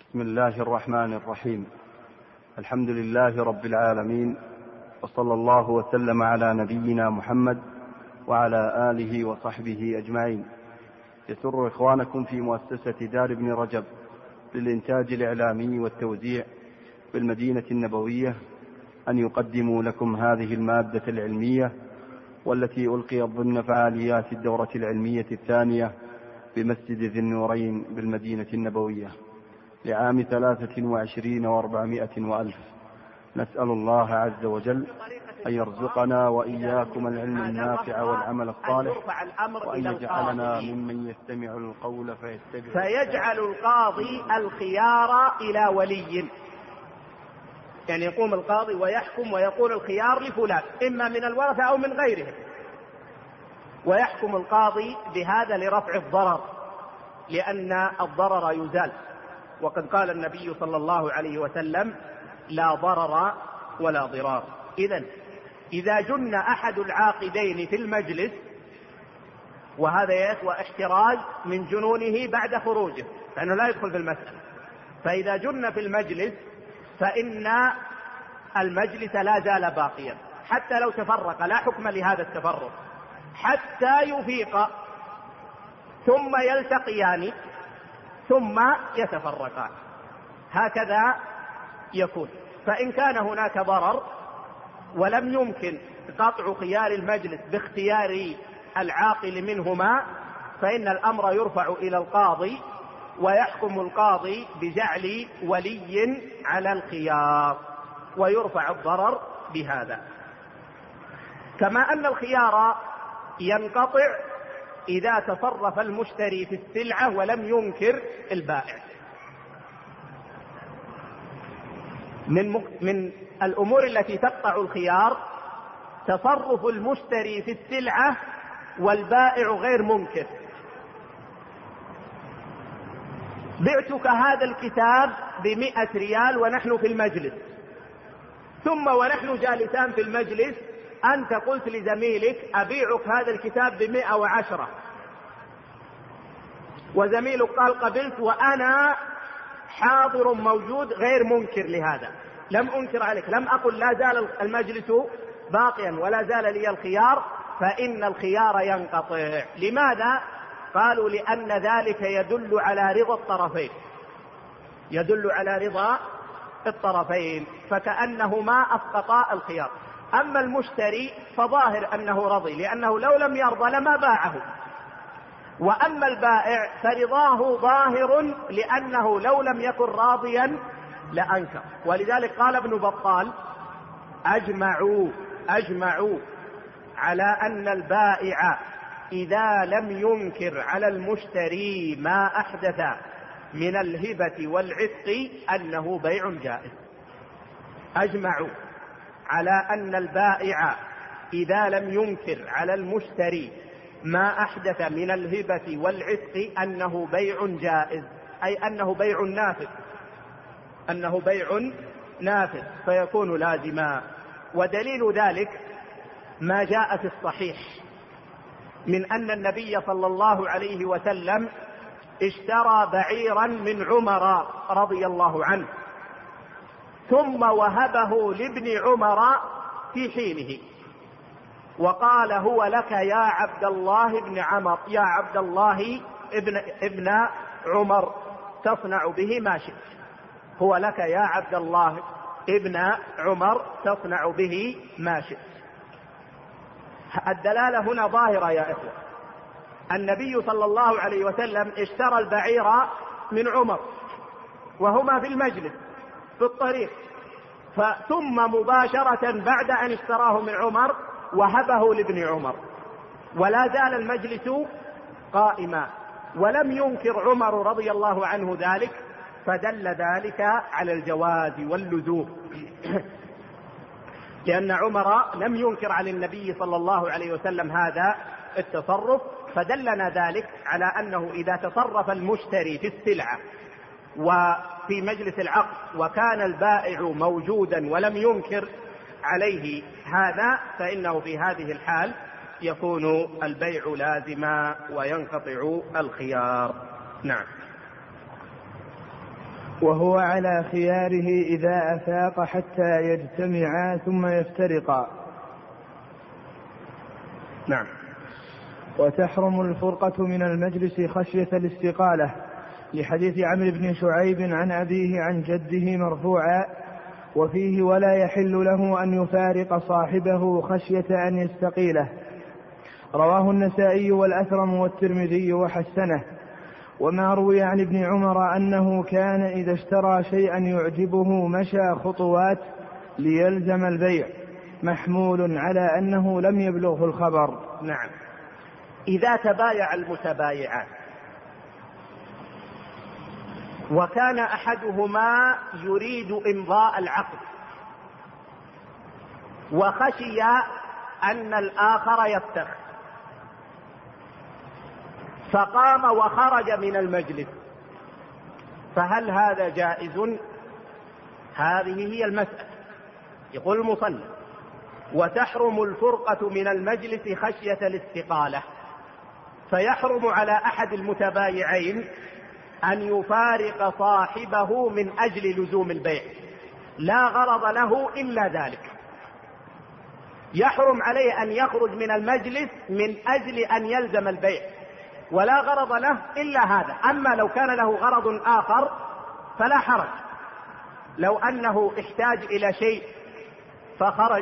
بسم الله الرحمن الرحيم. الحمد لله رب العالمين، وصلى الله وسلم على نبينا محمد وعلى آله وصحبه أجمعين. يسر إخوانكم في مؤسسة دار ابن رجب للإنتاج الإعلامي والتوزيع بالمدينة النبوية أن يقدموا لكم هذه المادة العلمية، والتي ألقيت ضمن فعاليات الدورة العلمية الثانية بمسجد ذي النورين بالمدينة النبوية لعام 23 و400 وألف. نسأل الله عز وجل أن يرزقنا وإياكم العلم النافع والعمل الصالح، وأن يجعلنا ممن يستمع القول فيجعل القاضي الخيار إلى ولي. يعني يقوم القاضي ويحكم ويقول الخيار لفلان إما من الورثة أو من غيرهم، ويحكم القاضي بهذا لرفع الضرر، لأن الضرر يزال. وقد قال النبي صلى الله عليه وسلم: لا ضرر ولا ضرار. إذا جن أحد العاقدين في المجلس، وهذا يا إخوة احتراز من جنونه بعد خروجه، لأنه لا يدخل في المسألة. فإذا جن في المجلس فإن المجلس لا زال باقيا حتى لو تفرق، لا حكم لهذا التفرق حتى يفيق، ثم يلتقيان ثم يتفرقان. هكذا يكون. فإن كان هناك ضرر ولم يمكن قطع خيار المجلس باختيار العاقل منهما، فإن الأمر يرفع إلى القاضي، ويحكم القاضي بجعل ولي على الخيار، ويرفع الضرر بهذا. كما أن الخيار ينقطع إذا تصرف المشتري في السلعة ولم ينكر البائع. من الأمور التي تقطع الخيار تصرف المشتري في السلعة والبائع غير منكر. بعتك هذا الكتاب ب100 ريال ونحن في المجلس، ثم ونحن جالسان في المجلس أنت قلت لزميلك: أبيعك هذا الكتاب ب110، وزميلك قال: قبلت، وأنا حاضر موجود غير منكر لهذا، لم أنكر عليك، لم أقل لا زال المجلس باقيا ولا زال لي الخيار، فإن الخيار ينقطع. لماذا؟ قالوا: لأن ذلك يدل على رضا الطرفين، يدل على رضا الطرفين، فكأنهما أسقطا الخيار. أما المشتري فظاهر أنه رضي، لأنه لو لم يرضى لما باعه. وأما البائع فرضاه ظاهر، لأنه لو لم يكن راضيا لأنكر. ولذلك قال ابن بطال: أجمعوا على أن البائع إذا لم ينكر على المشتري ما أحدث من الهبة والعتق أنه بيع جائز. أجمعوا على أن البائع إذا لم ينكر على المشتري ما أحدث من الهبة والعتق أنه بيع جائز، أي أنه بيع نافذ، أنه بيع نافذ، فيكون لازما. ودليل ذلك ما جاء في الصحيح من أن النبي صلى الله عليه وسلم اشترى بعيرا من عمر رضي الله عنه، ثم وهبه لابن عمر في حينه، وقال: هو لك يا عبد الله بن عمر، يا عبد الله ابن عمر، تصنع به ما شئت. هو لك يا عبد الله ابن عمر، تصنع به ما شئت. الدلالة هنا ظاهرة يا إخوة. النبي صلى الله عليه وسلم اشترى البعير من عمر وهما في المجلس في الطريق، ثم مباشرة بعد أن اشتراه من عمر وهبه لابن عمر، ولا زال المجلس قائما، ولم ينكر عمر رضي الله عنه ذلك، فدل ذلك على الجواز واللزوم، لأن عمر لم ينكر على النبي صلى الله عليه وسلم هذا التصرف، فدلنا ذلك على أنه إذا تصرف المشتري في السلعة وفي مجلس العقد وكان البائع موجودا ولم ينكر عليه هذا، فإنه في هذه الحال يكون البيع لازما وينقطع الخيار. نعم. وهو على خياره إذا أفاق حتى يجتمعا ثم يفترقا. نعم. وتحرم الفرقة من المجلس خشية الاستقالة، لحديث عمرو بن شعيب عن أبيه عن جده مرفوعا، وفيه ولا يحل له أن يفارق صاحبه خشية أن يستقيله. رواه النسائي والأثرم والترمذي وحسنه. وما روي عن ابن عمر أنه كان إذا اشترى شيئا يعجبه مشى خطوات ليلزم البيع، محمول على أنه لم يبلغه الخبر. نعم. إذا تبايع المتبايعان وكان أحدهما يريد إمضاء العقد وخشي أن الآخر يفتخ، فقام وخرج من المجلس، فهل هذا جائز؟ هذه هي المسألة. يقول المصنف: وتحرم الفرقة من المجلس خشية الاستقالة، فيحرم على أحد المتبايعين أن يفارق صاحبه من أجل لزوم البيع، لا غرض له إلا ذلك. يحرم عليه أن يخرج من المجلس من أجل أن يلزم البيع، ولا غرض له إلا هذا. أما لو كان له غرض آخر فلا حرج، لو أنه احتاج إلى شيء فخرج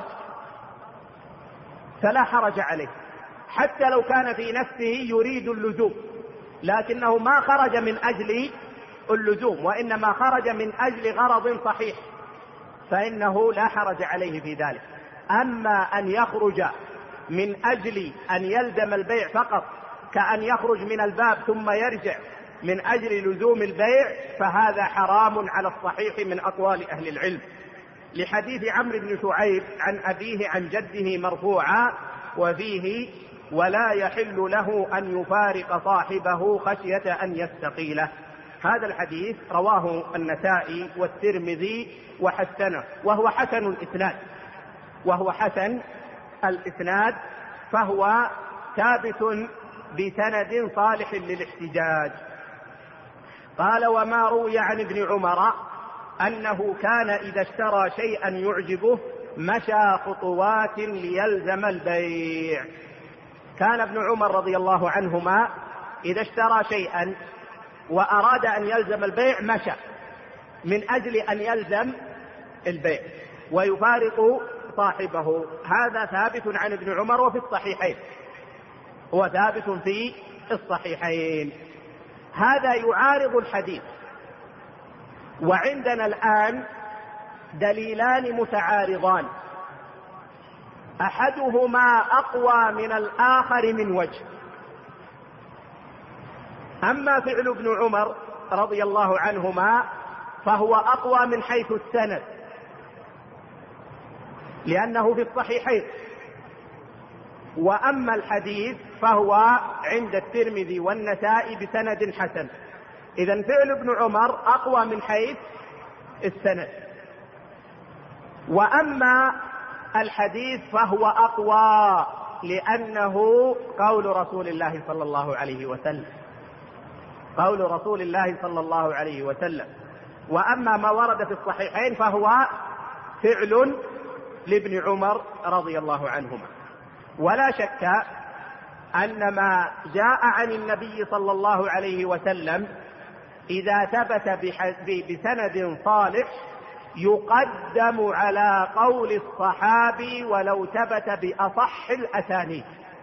فلا حرج عليه، حتى لو كان في نفسه يريد اللزوم، لكنه ما خرج من أجل اللزوم وإنما خرج من أجل غرض صحيح، فإنه لا حرج عليه في ذلك. أما أن يخرج من أجل أن يلزم البيع فقط، كأن يخرج من الباب ثم يرجع من أجل لزوم البيع، فهذا حرام على الصحيح من أقوال أهل العلم، لحديث عمرو بن شعيب عن أبيه عن جده مرفوعا، وفيه ولا يحل له أن يفارق صاحبه خشية أن يستقيله. هذا الحديث رواه النسائي والترمذي وحسنه، وهو حسن الإسناد، فهو ثابت بسند صالح للاحتجاج. قال: وما روي عن ابن عمر أنه كان إذا اشترى شيئا يعجبه مشى خطوات ليلزم البيع. كان ابن عمر رضي الله عنهما إذا اشترى شيئا وأراد أن يلزم البيع مشى من أجل أن يلزم البيع ويفارق صاحبه. هذا ثابت عن ابن عمر وفي الصحيحين، هو ثابت في الصحيحين. هذا يعارض الحديث. وعندنا الآن دليلان متعارضان، أحدهما أقوى من الآخر من وجه. أما فعل ابن عمر رضي الله عنهما فهو أقوى من حيث السند، لأنه في الصحيحين. وأما الحديث فهو عند الترمذي والنسائي بسند حسن. إذن فعل ابن عمر أقوى من حيث السند. وأما الحديث فهو أقوى لأنه قول رسول الله صلى الله عليه وسلم، قول رسول الله صلى الله عليه وسلم. وأما ما ورد في الصحيحين فهو فعل لابن عمر رضي الله عنهما. ولا شك أن ما جاء عن النبي صلى الله عليه وسلم إذا ثبت بسند صالح يقدم على قول الصحابي ولو ثبت بأصح الأسانيد.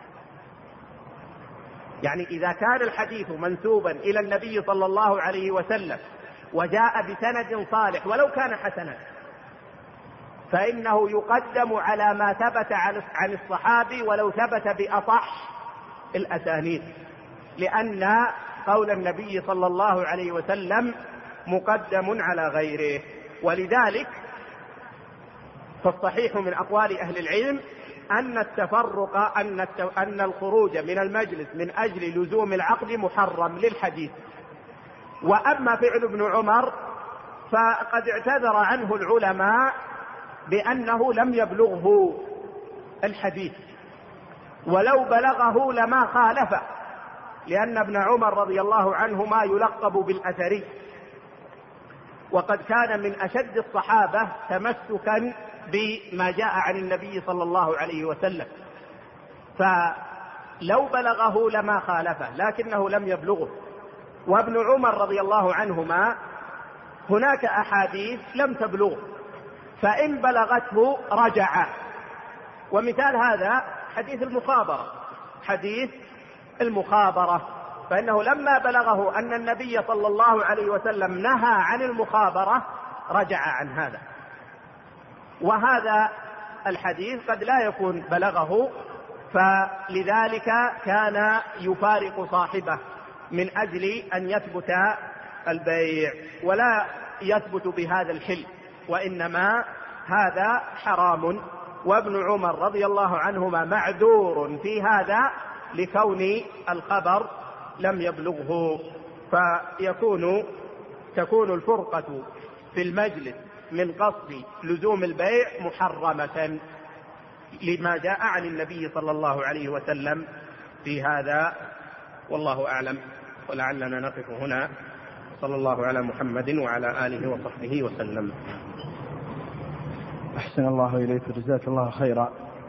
يعني إذا كان الحديث منسوبا إلى النبي صلى الله عليه وسلم وجاء بسند صالح ولو كان حسنا، فإنه يقدم على ما ثبت عن الصحابي ولو ثبت بأصح الأسانيد، لأن قول النبي صلى الله عليه وسلم مقدم على غيره. ولذلك فالصحيح من أقوال أهل العلم أن التفرق أن الخروج من المجلس من أجل لزوم العقد محرم للحديث. وأما فعل ابن عمر فقد اعتذر عنه العلماء بأنه لم يبلغه الحديث، ولو بلغه لما خالفه، لأن ابن عمر رضي الله عنهما يلقب بالأثري. وقد كان من أشد الصحابة تمسكا بما جاء عن النبي صلى الله عليه وسلم، فلو بلغه لما خالفه لكنه لم يبلغه. وابن عمر رضي الله عنهما هناك أحاديث لم تبلغه، فإن بلغته رجع. ومثال هذا حديث المخابرة، فإنه لما بلغه أن النبي صلى الله عليه وسلم نهى عن المخابرة رجع عن هذا. وهذا الحديث قد لا يكون بلغه، فلذلك كان يفارق صاحبه من أجل أن يثبت البيع، ولا يثبت بهذا الحل، وإنما هذا حرام. وابن عمر رضي الله عنهما معذور في هذا لكون الخبر لم يبلغه، تكون الفرقة في المجلس من قصد لزوم البيع محرمة لما جاء عن النبي صلى الله عليه وسلم في هذا، والله أعلم. ولعلنا نقف هنا. صلى الله على محمد وعلى آله وصحبه وسلم. أحسن الله إليك، جزاك الله خيرا.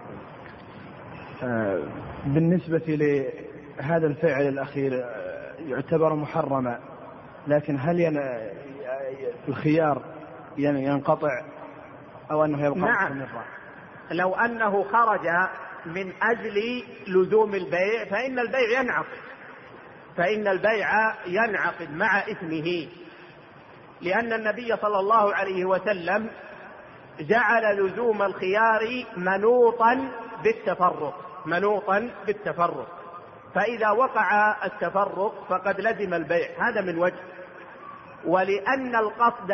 بالنسبة لهذا الفعل الأخير يعتبر محرما، لكن هل الخيار ينقطع أو أنه يبقى؟ نعم، لو أنه خرج من أجل لزوم البيع فإن البيع ينعقد مع إثمه، لأن النبي صلى الله عليه وسلم جعل لزوم الخيار منوطا بالتفرق، فإذا وقع التفرق فقد لزم البيع. هذا من وجه. ولأن القصد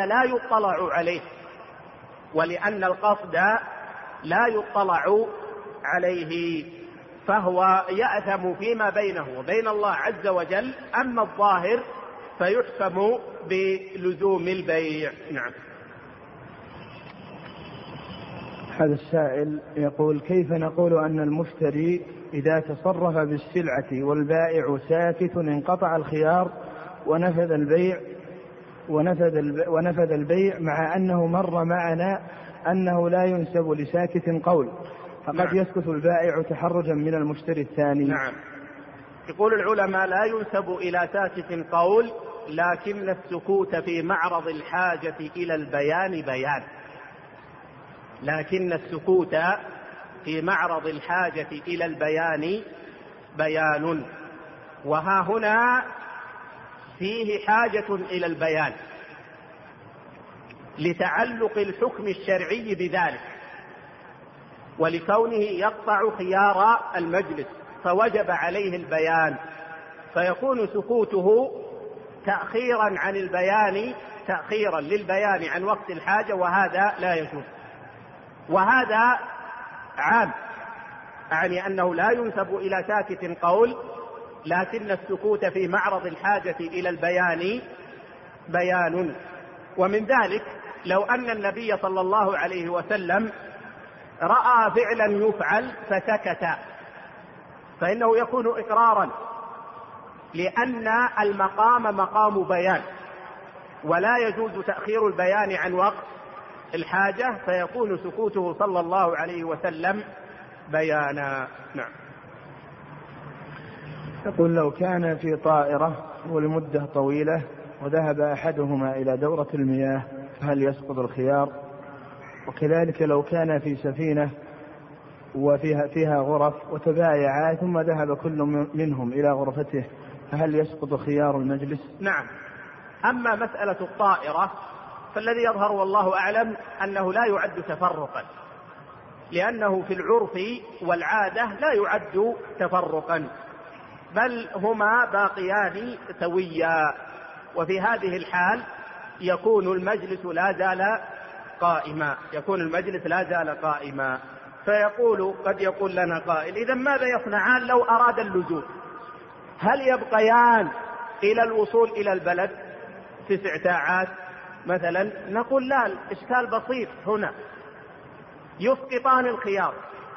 لا يطلع عليه فهو يأثم فيما بينه وبين الله عز وجل. أما الظاهر فيحكم بلزوم البيع. نعم. هذا السائل يقول: كيف نقول أن المشتري إذا تصرف بالسلعة والبائع ساكت انقطع الخيار ونفذ البيع مع أنه مر معنا أنه لا ينسب لساكت قول، فقد نعم. يسكت البائع تحرجا من المشتري الثاني. نعم. يقول العلماء: لا ينسب إلى ساكت قول، لكن السكوت في معرض الحاجة إلى البيان بيان. وها هنا فيه حاجة إلى البيان لتعلق الحكم الشرعي بذلك، ولكونه يقطع خيار المجلس فوجب عليه البيان، فيكون سكوته تأخيرا للبيان عن وقت الحاجة، وهذا لا يجوز. وهذا عام، أعني أنه لا ينسب إلى ساكت قول، لكن السكوت في معرض الحاجة إلى البيان بيان. ومن ذلك لو أن النبي صلى الله عليه وسلم رأى فعلا يفعل فسكت، فإنه يكون إقرارا، لأن المقام مقام بيان، ولا يجوز تأخير البيان عن وقت الحاجة، فيكون سكوته صلى الله عليه وسلم بيانا. نعم. يقول: لو كان في طائرة والمدة طويلة وذهب أحدهما إلى دورة المياه فهل يسقط الخيار؟ وكذلك لو كان في سفينة وفيها غرف وتبايعا ثم ذهب كل منهم إلى غرفته فهل يسقط خيار المجلس؟ نعم. أما مسألة الطائرة فالذي يظهر والله أعلم أنه لا يعد تفرقا، لأنه في العرف والعادة لا يعد تفرقا، بل هما باقيان سويا. وفي هذه الحال يكون المجلس لا زال قائما. قد يقول لنا قائل: إذا ماذا يصنعان لو أراد اللزوم؟ هل يبقيان إلى الوصول إلى البلد 9 ساعات مثلا؟ نقول لا، الإشكال بسيط هنا، يسقطان الخيار.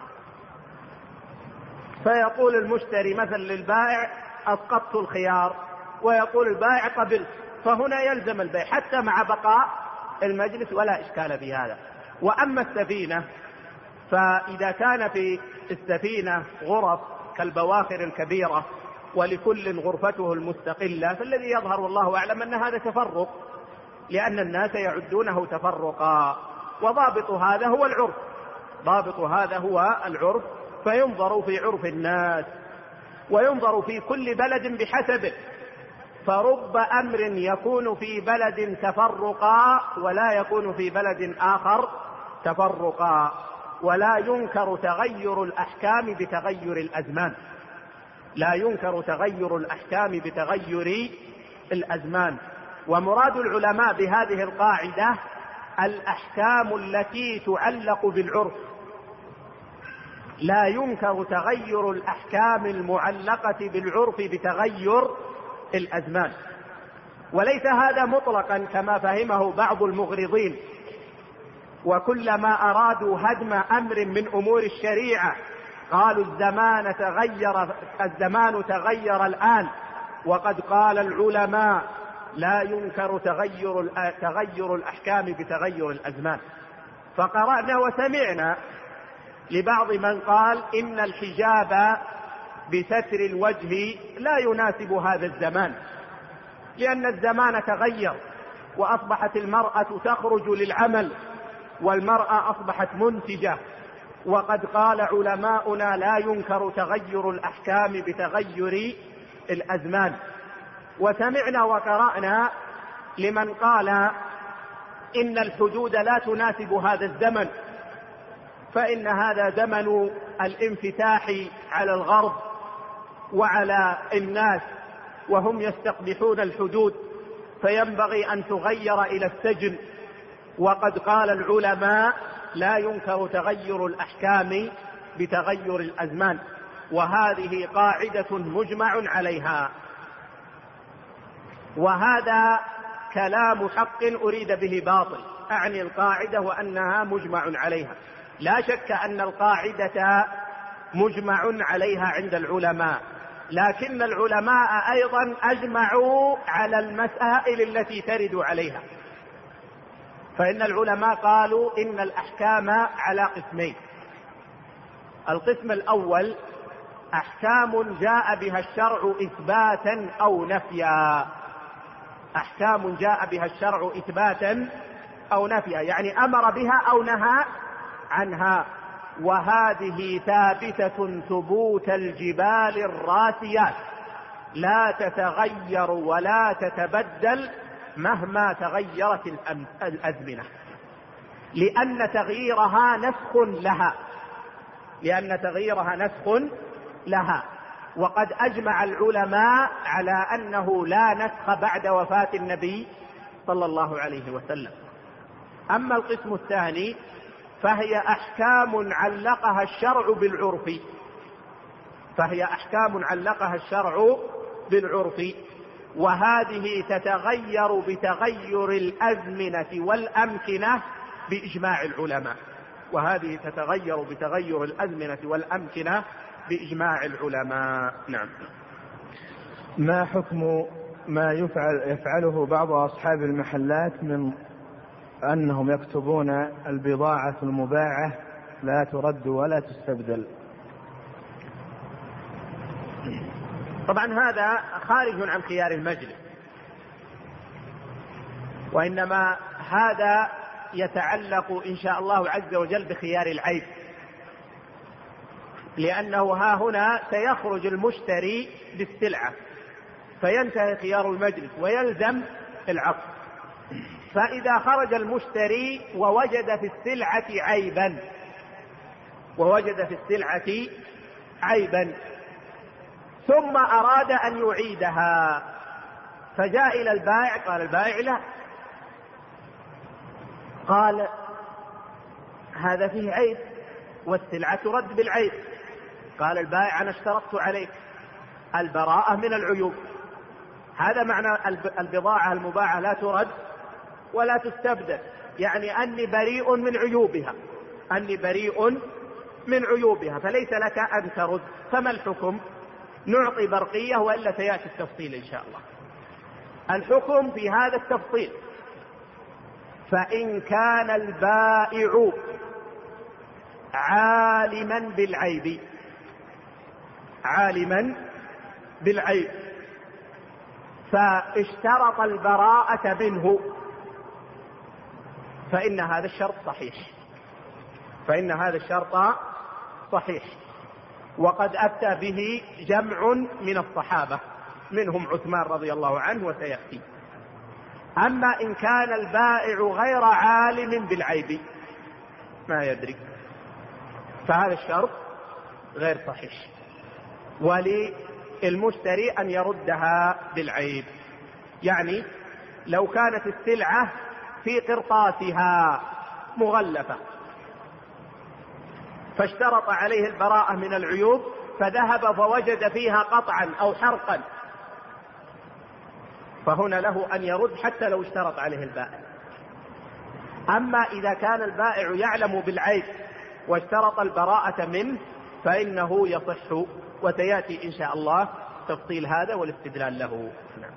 فيقول المشتري مثلا للبائع: أسقطت الخيار، ويقول البائع: قبلت. فهنا يلزم البيع حتى مع بقاء المجلس ولا إشكال في هذا. وأما السفينة فإذا كان في السفينة غرف كالبواخر الكبيرة ولكل غرفته المستقلة، فالذي يظهر والله أعلم أن هذا تفرق، لأن الناس يعدونه تفرقا، وضابط هذا هو العرف، ضابط هذا هو العرف، فينظر في عرف الناس وينظر في كل بلد بحسبه، فرب أمر يكون في بلد تفرقا ولا يكون في بلد آخر تفرقا، ولا ينكر تغير الأحكام بتغير الأزمان، لا ينكر تغير الأحكام بتغير الأزمان. ومراد العلماء بهذه القاعدة الأحكام التي تعلق بالعرف، لا ينكر تغير الأحكام المعلقة بالعرف بتغير الأزمان. وليس هذا مطلقا كما فهمه بعض المغرضين، وكلما أرادوا هدم أمر من أمور الشريعة قالوا الزمان تغير الآن، وقد قال العلماء لا ينكر تغير الأحكام بتغير الأزمان. فقرأنا وسمعنا لبعض من قال إن الحجاب بستر الوجه لا يناسب هذا الزمان، لأن الزمان تغير وأصبحت المرأة تخرج للعمل والمرأة أصبحت منتجة، وقد قال علماؤنا لا ينكر تغير الأحكام بتغير الأزمان. وسمعنا وقرأنا لمن قال إن الحدود لا تناسب هذا الزمن، فإن هذا زمن الانفتاح على الغرب وعلى الناس وهم يستقبحون الحدود، فينبغي أن تغير إلى السجن. وقد قال العلماء لا ينكر تغير الأحكام بتغير الأزمان، وهذه قاعدة مجمع عليها. وهذا كلام حق أريد به باطل، أعني القاعدة وأنها مجمع عليها. لا شك أن القاعدة مجمع عليها عند العلماء، لكن العلماء أيضا أجمعوا على المسائل التي ترد عليها. فإن العلماء قالوا إن الأحكام على قسمين: القسم الأول أحكام جاء بها الشرع إثباتا أو نفيا، أحكام جاء بها الشرع إثباتا أو نفيا، يعني أمر بها أو نهى عنها، وهذه ثابتة ثبوت الجبال الراسيات، لا تتغير ولا تتبدل مهما تغيرت الأزمنة، لأن تغييرها نسخ لها، وقد أجمع العلماء على أنه لا نسخ بعد وفاة النبي صلى الله عليه وسلم. أما القسم الثاني فهي أحكام علقها الشرع بالعرف، وهذه تتغير بتغير الأزمنة والأمكنة بإجماع العلماء. نعم. ما حكم ما يفعله بعض أصحاب المحلات من أنهم يكتبون البضاعة المباعة لا ترد ولا تستبدل؟ طبعا هذا خارج عن خيار المجلس، وإنما هذا يتعلق إن شاء الله عز وجل بخيار العيب، لأنه ها هنا سيخرج المشتري بالسلعة فينتهي خيار المجلس ويلزم العقد. فإذا خرج المشتري ووجد في السلعة عيبا ثم أراد أن يعيدها، فجاء إلى البائع، قال البائع لا، قال هذا فيه عيب والسلعة ترد بالعيب، قال البائع أنا اشترطت عليك البراءة من العيوب. هذا معنى البضاعة المباعة لا ترد ولا تستبدل، يعني أني بريء من عيوبها، فليس لك أن ترد. فما الحكم؟ نعطي برقية وإلا سيأتي التفصيل إن شاء الله. الحكم في هذا التفصيل فإن كان البائع عالما بالعيب فاشترط البراءة منه فإن هذا الشرط صحيح، وقد أفتى به جمع من الصحابة منهم عثمان رضي الله عنه وسيأتي. أما إن كان البائع غير عالم بالعيب ما يدري فهذا الشرط غير صحيح، وللمشتري أن يردها بالعيب. يعني لو كانت السلعة في قرطاسها مغلفة فاشترط عليه البراءة من العيوب فذهب فوجد فيها قطعا أو حرقا، فهنا له أن يرد حتى لو اشترط عليه البائع. أما إذا كان البائع يعلم بالعيب واشترط البراءة منه فإنه يصح، وسيأتي إن شاء الله تفصيل هذا والاستدلال له.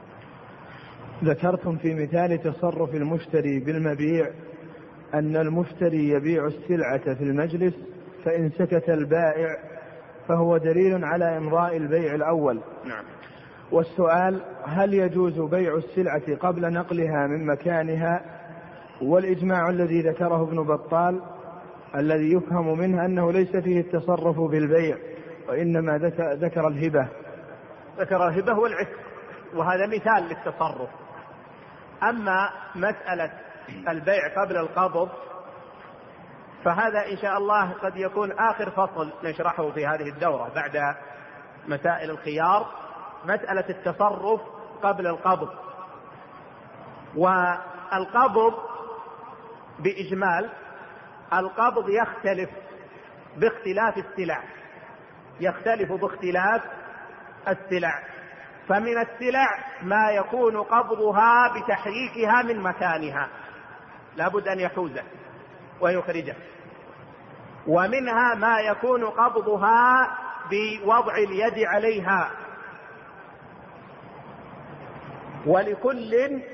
ذكرتم في مثال تصرف المشتري بالمبيع أن المشتري يبيع السلعة في المجلس فإن سكت البائع فهو دليل على إمضاء البيع الأول. نعم. والسؤال: هل يجوز بيع السلعة قبل نقلها من مكانها؟ والإجماع الذي ذكره ابن بطال الذي يفهم منه أنه ليس فيه التصرف بالبيع وإنما ذكر الهبة والعتق، وهذا مثال للتصرف. أما مسألة البيع قبل القبض فهذا إن شاء الله قد يكون آخر فصل نشرحه في هذه الدورة بعد مسائل الخيار، مسألة التصرف قبل القبض. والقبض بإجمال القبض يختلف باختلاف السلع، فمن السلع ما يكون قبضها بتحريكها من مكانها لابد أن يحوزه ويخرجه، ومنها ما يكون قبضها بوضع اليد عليها، ولكل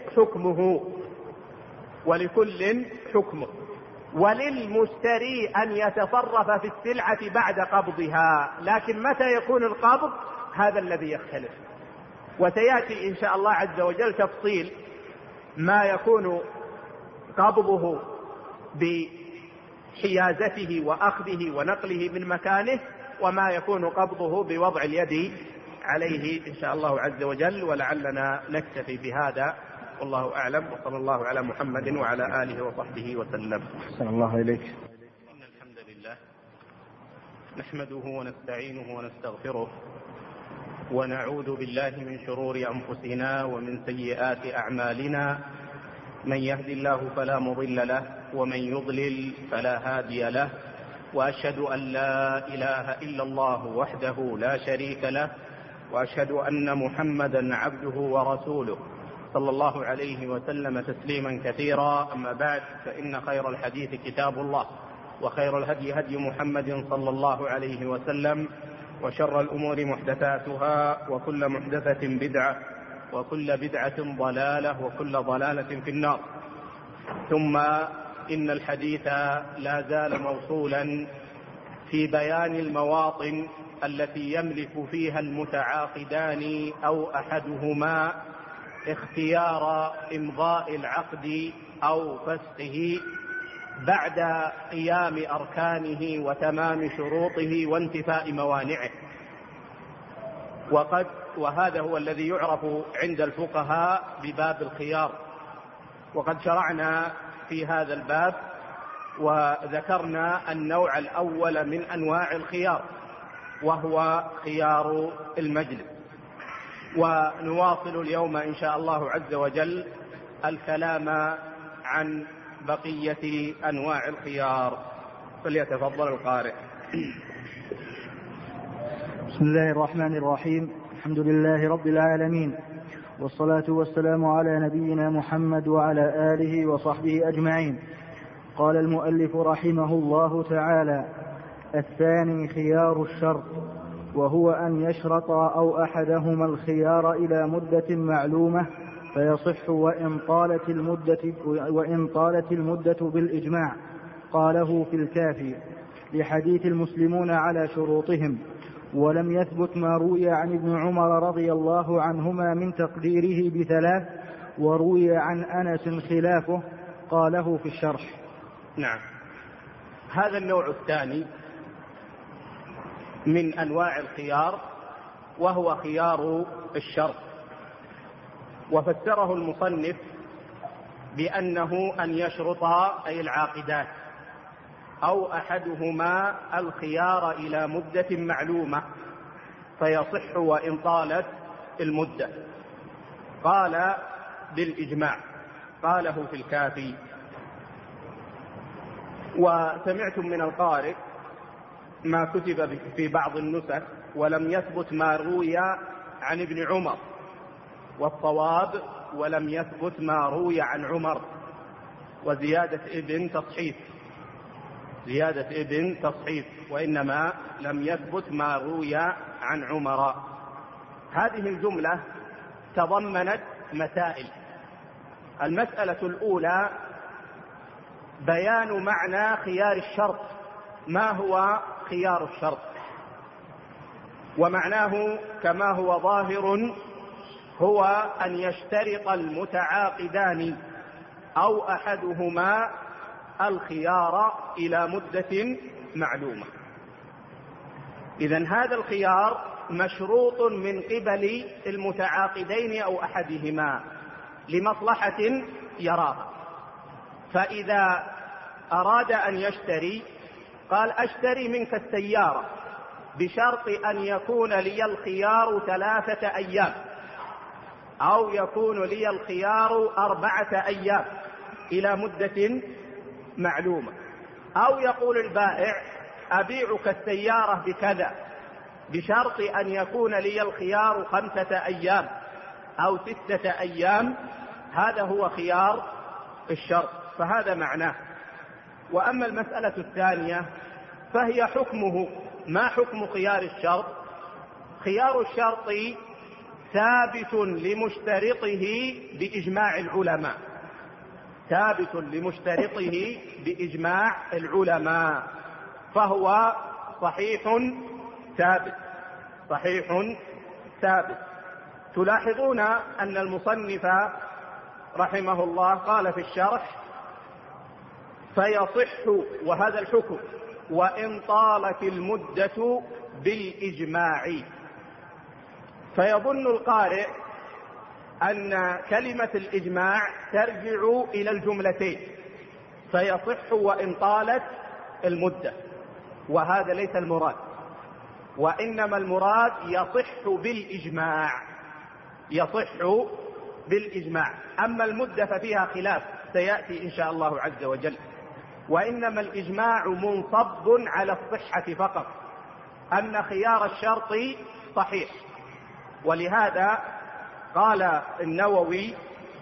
حكمه. وللمشتري أن يتصرف في السلعة بعد قبضها، لكن متى يكون القبض هذا الذي يختلف، وسيأتي إن شاء الله عز وجل تفصيل ما يكون قبضه بحيازته وأخذه ونقله من مكانه، وما يكون قبضه بوضع اليد عليه إن شاء الله عز وجل. ولعلنا نكتفي بهذا، والله أعلم، وصلى الله على محمد وعلى آله وصحبه وسلم. صلى الله عليك. إن الحمد لله نحمده ونستعينه ونستغفره ونعوذ بالله من شرور أنفسنا ومن سيئات أعمالنا، من يهد الله فلا مضل له ومن يضلل فلا هادي له، وأشهد أن لا إله إلا الله وحده لا شريك له، وأشهد أن محمدا عبده ورسوله صلى الله عليه وسلم تسليما كثيرا. أما بعد، فإن خير الحديث كتاب الله، وخير الهدي هدي محمد صلى الله عليه وسلم، وشر الأمور محدثاتها، وكل محدثة بدعة، وكل بدعة ضلالة، وكل ضلالة في النار. ثم إن الحديث لا زال موصولا في بيان المواطن التي يملك فيها المتعاقدان أو أحدهما اختيار إمضاء العقد أو فسخه بعد قيام أركانه وتمام شروطه وانتفاء موانعه. وهذا هو الذي يعرف عند الفقهاء بباب الخيار. وقد شرعنا في هذا الباب وذكرنا النوع الأول من أنواع الخيار، وهو خيار المجلس. ونواصل اليوم إن شاء الله عز وجل الكلام عن بقية أنواع الخيار. فليتفضل القارئ. بسم الله الرحمن الرحيم. الحمد لله رب العالمين، والصلاة والسلام على نبينا محمد وعلى آله وصحبه أجمعين. قال المؤلف رحمه الله تعالى: الثاني خيار الشرط، وهو أن يشرط أو أحدهما الخيار إلى مدة معلومة فيصح وإن طالت المدة بالإجماع. قاله في الكافي لحديث المسلمون على شروطهم. ولم يثبت ما روي عن ابن عمر رضي الله عنهما من تقديره ب3، وروي عن أنس خلافه. قاله في الشرح. نعم. هذا النوع الثاني من أنواع الخيار وهو خيار الشرط، وفسره المصنف بأنه أن يشرط أي العاقدات أو أحدهما الخيار إلى مدة معلومة فيصح وإن طالت المدة. قال بالإجماع، قاله في الكافي. وسمعتم من القارئ ما كتب في بعض النسخ ولم يثبت ما روي عن ابن عمر، والصواب ولم يثبت ما روي عن عمر، وزيادة ابن تصحيف، زيادة ابن تصحيف، وإنما لم يثبت ما روي عن عمر. هذه الجملة تضمنت مسائل. المسألة الأولى بيان معنى خيار الشرط. ما هو خيار الشرط؟ ومعناه كما هو ظاهر هو أن يشترط المتعاقدان أو أحدهما الخيار إلى مدة معلومة. إذن هذا الخيار مشروط من قبل المتعاقدين أو أحدهما لمصلحة يراها. فإذا أراد أن يشتري قال أشتري منك السيارة بشرط أن يكون لي الخيار 3 أيام، أو يكون لي الخيار 4 أيام إلى مدة معلومة، أو يقول البائع أبيعك السيارة بكذا بشرط أن يكون لي الخيار 5 أيام أو 6 أيام. هذا هو خيار الشرط، فهذا معناه. وأما المسألة الثانية فهي حكمه. ما حكم خيار الشرط؟ خيار الشرط ثابت لمشترطه بإجماع العلماء، ثابت لمشترطه بإجماع العلماء، فهو صحيح ثابت، صحيح ثابت. تلاحظون أن المصنف رحمه الله قال في الشرح فيصح، وهذا الحكم، وإن طالت المدة بالإجماع. فيظن القارئ أن كلمة الإجماع ترجع إلى الجملتين فيصح وإن طالت المدة، وهذا ليس المراد، وإنما المراد يصح بالإجماع، يصح بالإجماع. أما المدة ففيها خلاف سيأتي إن شاء الله عز وجل، وإنما الإجماع منصب على الصحة فقط، أن خيار الشرط صحيح. ولهذا قال النووي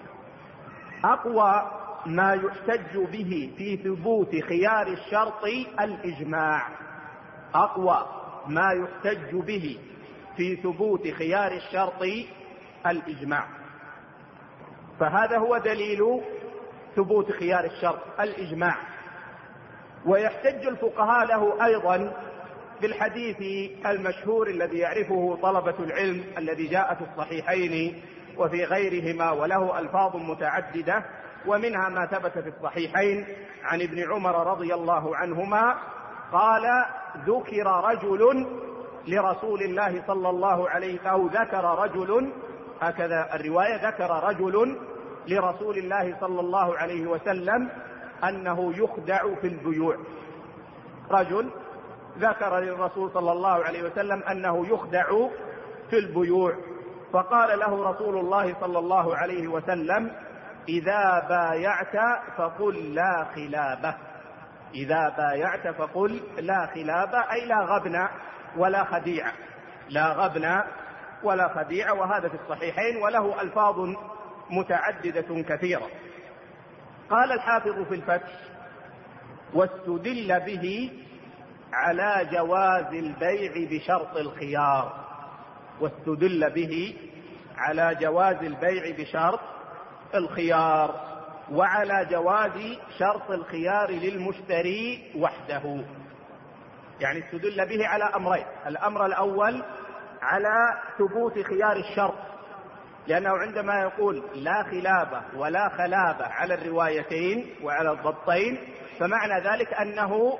أقوى ما يحتج به في ثبوت خيار الشرط الإجماع، أقوى ما يحتج به في ثبوت خيار الشرط الإجماع. فهذا هو دليل ثبوت خيار الشرط الإجماع. ويحتج الفقهاء له أيضا بالحديث المشهور الذي يعرفه طلبة العلم الذي جاء في الصحيحين وفي غيرهما، وله ألفاظ متعددة، ومنها ما ثبت في الصحيحين عن ابن عمر رضي الله عنهما قال ذكر رجل لرسول الله صلى الله عليه، أو ذكر رجل، هكذا الرواية، ذكر رجل لرسول الله صلى الله عليه وسلم أنه يخدع في البيوع. رجل ذكر للرسول صلى الله عليه وسلم أنه يخدع في البيوع، فقال له رسول الله صلى الله عليه وسلم إذا بايعت فقل لا خلابة، إذا بايعت فقل لا خلابة، أي لا غبن ولا خديعة، لا غبن ولا خديعة. وهذا في الصحيحين وله ألفاظ متعددة كثيرة. قال الحافظ في الفتح واستدل به على جواز البيع بشرط الخيار، واستدل به على جواز البيع بشرط الخيار، وعلى جواز شرط الخيار للمشتري وحده. يعني استدل به على أمرين: الأمر الأول على ثبوت خيار الشرط، لأنه عندما يقول لا خلابة ولا خلابة على الروايتين وعلى الضبطين، فمعنى ذلك أنه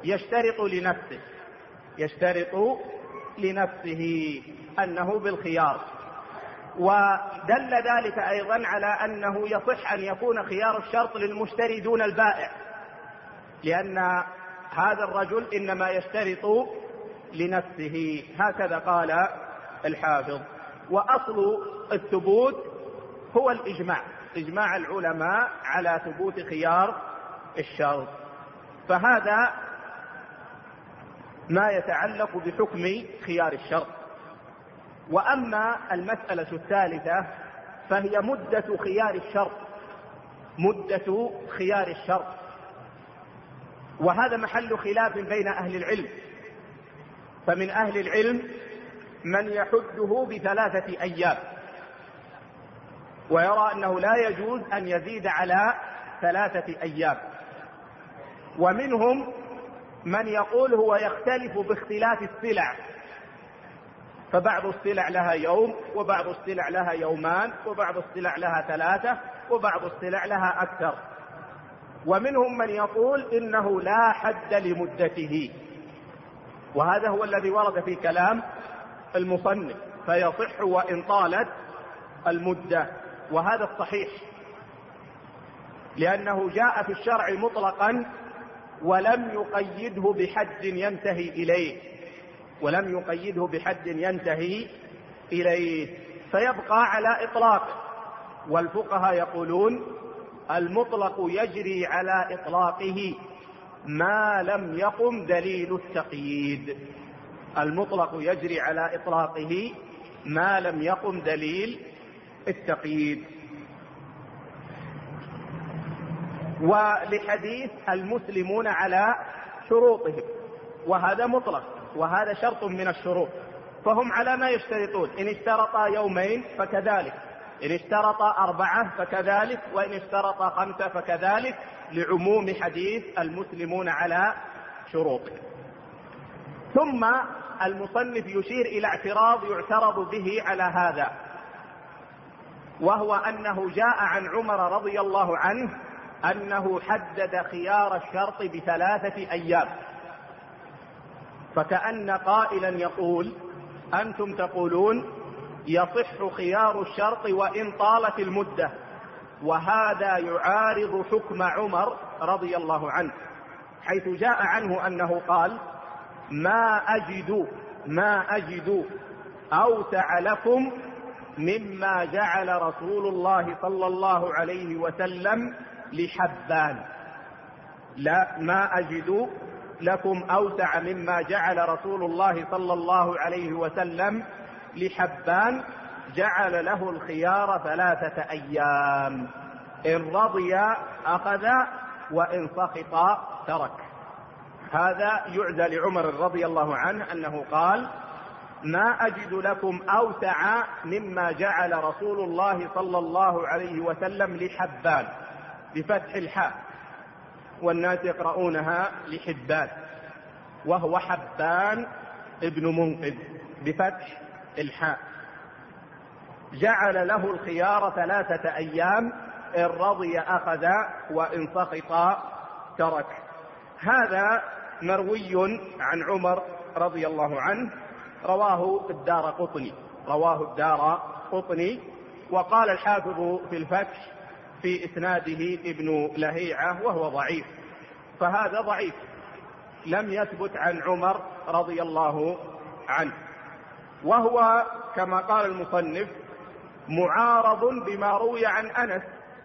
يشترط لنفسه أنه بالخيار. ودل ذلك أيضا على أنه يصح أن يكون خيار الشرط للمشتري دون البائع، لأن هذا الرجل إنما يشترط لنفسه. هكذا قال الحافظ. وأصل الثبوت هو إجماع العلماء على ثبوت خيار الشرط. فهذا ما يتعلق بحكم خيار الشرط. وأما المسألة الثالثة فهي مدة خيار الشرط، وهذا محل خلاف بين أهل العلم. فمن أهل العلم من يحده ب3 أيام، ويرى أنه لا يجوز أن يزيد على 3 أيام. ومنهم من يقول هو يختلف باختلاف السلع، فبعض السلع لها يوم، وبعض السلع لها يومان، وبعض السلع لها 3، وبعض السلع لها أكثر. ومنهم من يقول إنه لا حد لمدته، وهذا هو الذي ورد في كلام المصنف، فيصح وإن طالت المدة. وهذا الصحيح، لأنه جاء في الشرع مطلقا ولم يقيده بحد ينتهي إليه، فيبقى على إطلاقه. والفقهاء يقولون المطلق يجري على إطلاقه ما لم يقم دليل التقييد. المطلق يجري على إطلاقه ما لم يقم دليل التقييد. ولحديث المسلمون على شروطهم، وهذا مطلق، وهذا شرط من الشروط، فهم على ما يشترطون. إن اشترطا يومين فكذلك، إن اشترطا 4 فكذلك، وإن اشترطا 5 فكذلك، لعموم حديث المسلمون على شروطهم. ثم المصنف يشير إلى اعتراض يعترض به على هذا، وهو أنه جاء عن عمر رضي الله عنه أنه حدد خيار الشرط ب3 أيام. فكأن قائلا يقول: أنتم تقولون يصح خيار الشرط وإن طالت المدة، وهذا يعارض حكم عمر رضي الله عنه، حيث جاء عنه أنه قال: ما أجد أوسع لكم مما جعل رسول الله صلى الله عليه وسلم لحبان. لا، ما أجد لكم أوسع مما جعل رسول الله صلى الله عليه وسلم لحبان، جعل له الخيار 3 أيام، إن رضي أخذ وإن سخط ترك. هذا يعزى لعمر رضي الله عنه أنه قال: ما أجد لكم أوسع مما جعل رسول الله صلى الله عليه وسلم لحبان، بفتح الحاء، والناس يقرؤونها لحبان، وهو حبان ابن منقذ بفتح الحاء. جعل له الخيار 3 أيام، إن رضي أخذ وإن سخط ترك. هذا مروي عن عمر رضي الله عنه، رواه الدارقطني. وقال الحافظ في الفتح في إسناده ابن لهيعة وهو ضعيف، فهذا ضعيف لم يثبت عن عمر رضي الله عنه، وهو كما قال المصنف معارض بما روي عن أنس،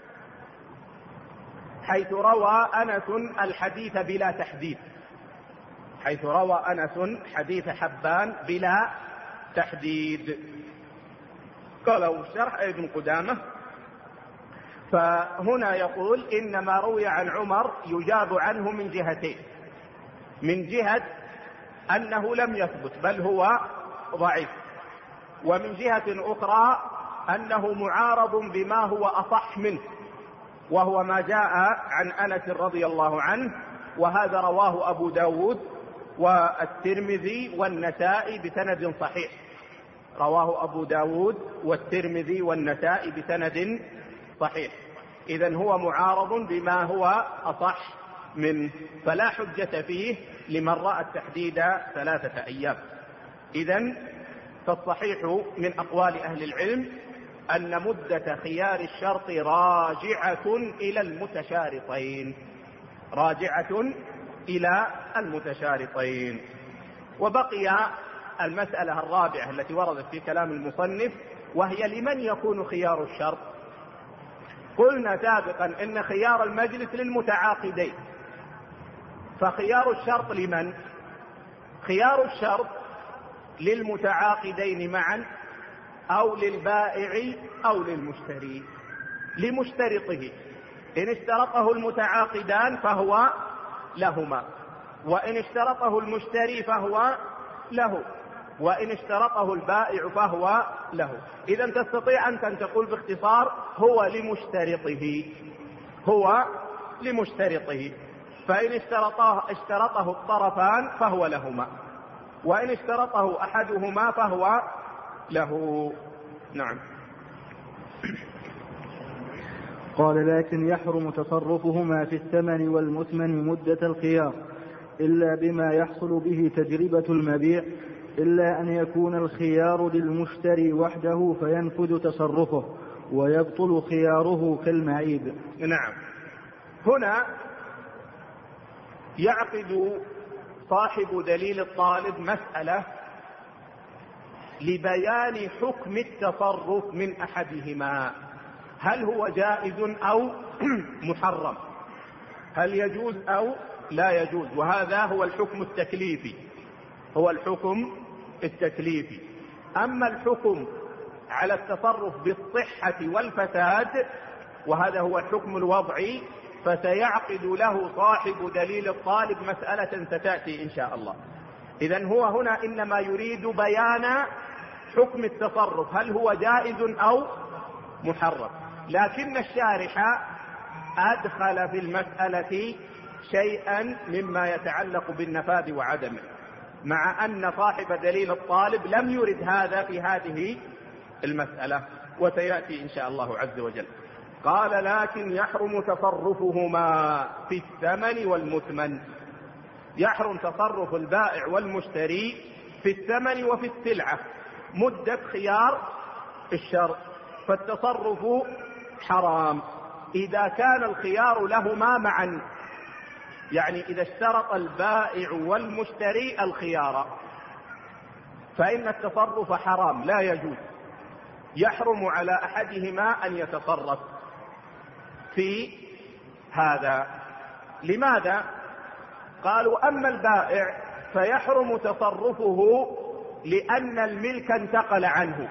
حيث روى أنس الحديث بلا تحديد، حيث روى أنس حديث حبان بلا تحديد. قاله الشرح ابن قدامة. فهنا يقول إنما روي عن عمر يجاب عنه من جهتين: من جهة أنه لم يثبت بل هو ضعيف، ومن جهة أخرى أنه معارض بما هو أصح منه، وهو ما جاء عن أنس رضي الله عنه، وهذا رواه أبو داود والترمذي والنسائي بسند صحيح. رواه أبو داود والترمذي والنسائي بسند صحيح. إذن هو معارض بما هو أصح منه، فلا حجة فيه لمن رأى التحديد 3 أيام. إذن فالصحيح من أقوال أهل العلم أن مدة خيار الشرط راجعة إلى المتشارطين، راجعة إلى المتشارطين. وبقي المسألة الرابعة التي وردت في كلام المصنف، وهي لمن يكون خيار الشرط. قلنا سابقا إن خيار المجلس للمتعاقدين، فخيار الشرط لمن؟ خيار الشرط للمتعاقدين معا، أو للبائع أو للمشتري. لمشترطه إن اشترطه المتعاقدان فهو لهما، وإن اشترطه المشتري فهو له، وإن اشترطه البائع فهو له. إذا تستطيع أنت أن تقول باختصار هو لمشترطه، هو لمشترطه. فإن اشترطه الطرفان فهو لهما، وإن اشترطه أحدهما فهو له. نعم. قال: لكن يحرم تصرفهما في الثمن والمثمن مدة الخيار إلا بما يحصل به تجربة المبيع، إلا أن يكون الخيار للمشتري وحده فينفذ تصرفه ويبطل خياره كالمعيب. نعم. هنا يعقد صاحب دليل الطالب مسألة لبيان حكم التصرف من أحدهما، هل هو جائز أو محرم، هل يجوز أو لا يجوز. وهذا هو الحكم التكليفي، هو الحكم التكليفي. أما الحكم على التصرف بالصحة والفساد، وهذا هو الحكم الوضعي، فسيعقد له صاحب دليل الطالب مسألة ستأتي إن شاء الله. إذن هو هنا إنما يريد بيان حكم التصرف، هل هو جائز أو محرم. لكن الشارح أدخل في المسألة شيئا مما يتعلق بالنفاذ وعدمه، مع أن صاحب دليل الطالب لم يرد هذا في هذه المسألة، وسيأتي إن شاء الله عز وجل. قال: لكن يحرم تصرفهما في الثمن والمثمن. يحرم تصرف البائع والمشتري في الثمن وفي السلعة مدة خيار الشرط، فالتصرف حرام إذا كان الخيار لهما معا، يعني إذا اشترط البائع والمشتري الخيار فإن التصرف حرام لا يجوز، يحرم على أحدهما أن يتصرف في هذا. لماذا؟ قالوا: أما البائع فيحرم تصرفه لأن الملك انتقل عنه.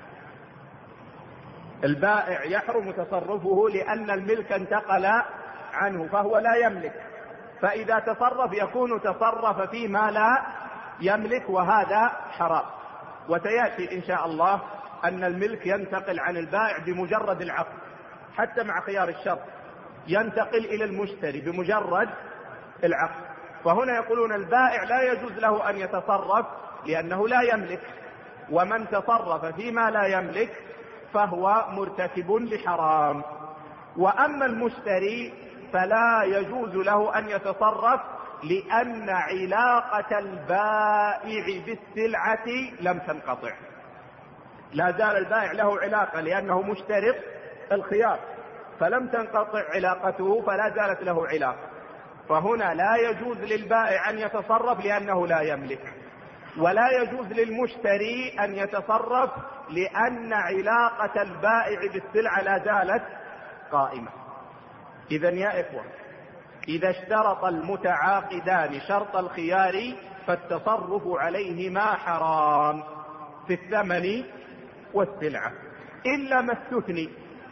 البائع يحرم تصرفه لأن الملك انتقل عنه، فهو لا يملك، فإذا تصرف يكون تصرف فيما لا يملك، وهذا حرام. وسيأتي إن شاء الله أن الملك ينتقل عن البائع بمجرد العقد، حتى مع خيار الشرط ينتقل إلى المشتري بمجرد العقد. فهنا يقولون البائع لا يجوز له أن يتصرف لأنه لا يملك، ومن تصرف فيما لا يملك فهو مرتكب لحرام. وأما المشتري فلا يجوز له أن يتصرف لأن علاقة البائع بالسلعة لم تنقطع، لا زال البائع له علاقة لأنه مشترط الخيار، فلم تنقطع علاقته، فلا زالت له علاقة. فهنا لا يجوز للبائع أن يتصرف لأنه لا يملك، ولا يجوز للمشتري أن يتصرف لأن علاقة البائع بالسلعة لا زالت قائمة. إذن يا إخوة، إذا اشترط المتعاقدان شرط الخيار فالتصرف عليهما حرام في الثمن والسلعة، إلا ما استثني،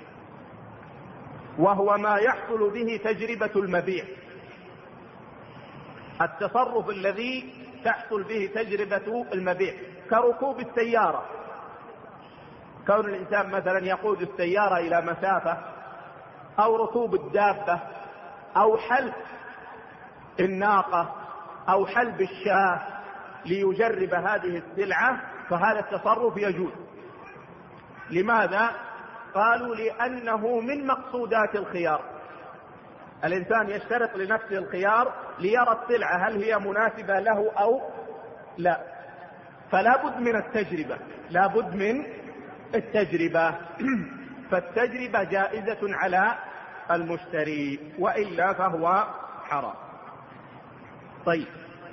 وهو ما يحصل به تجربة المبيع. التصرف الذي تحصل به تجربة المبيع كركوب السيارة، كون الإنسان مثلا يقود السيارة إلى مسافة، أو ركوب الدابة، أو حلب الناقة، أو حلب الشاة ليجرب هذه السلعة، فهذا التصرف يجوز. لماذا؟ قالوا لأنه من مقصودات الخيار. الإنسان يشترط لنفسه الخيار ليرى السلعة هل هي مناسبة له أو لا، فلا بد من التجربة، لا بد من التجربة. فالتجربة جائزة على المشتري، وإلا فهو حرام. طيب،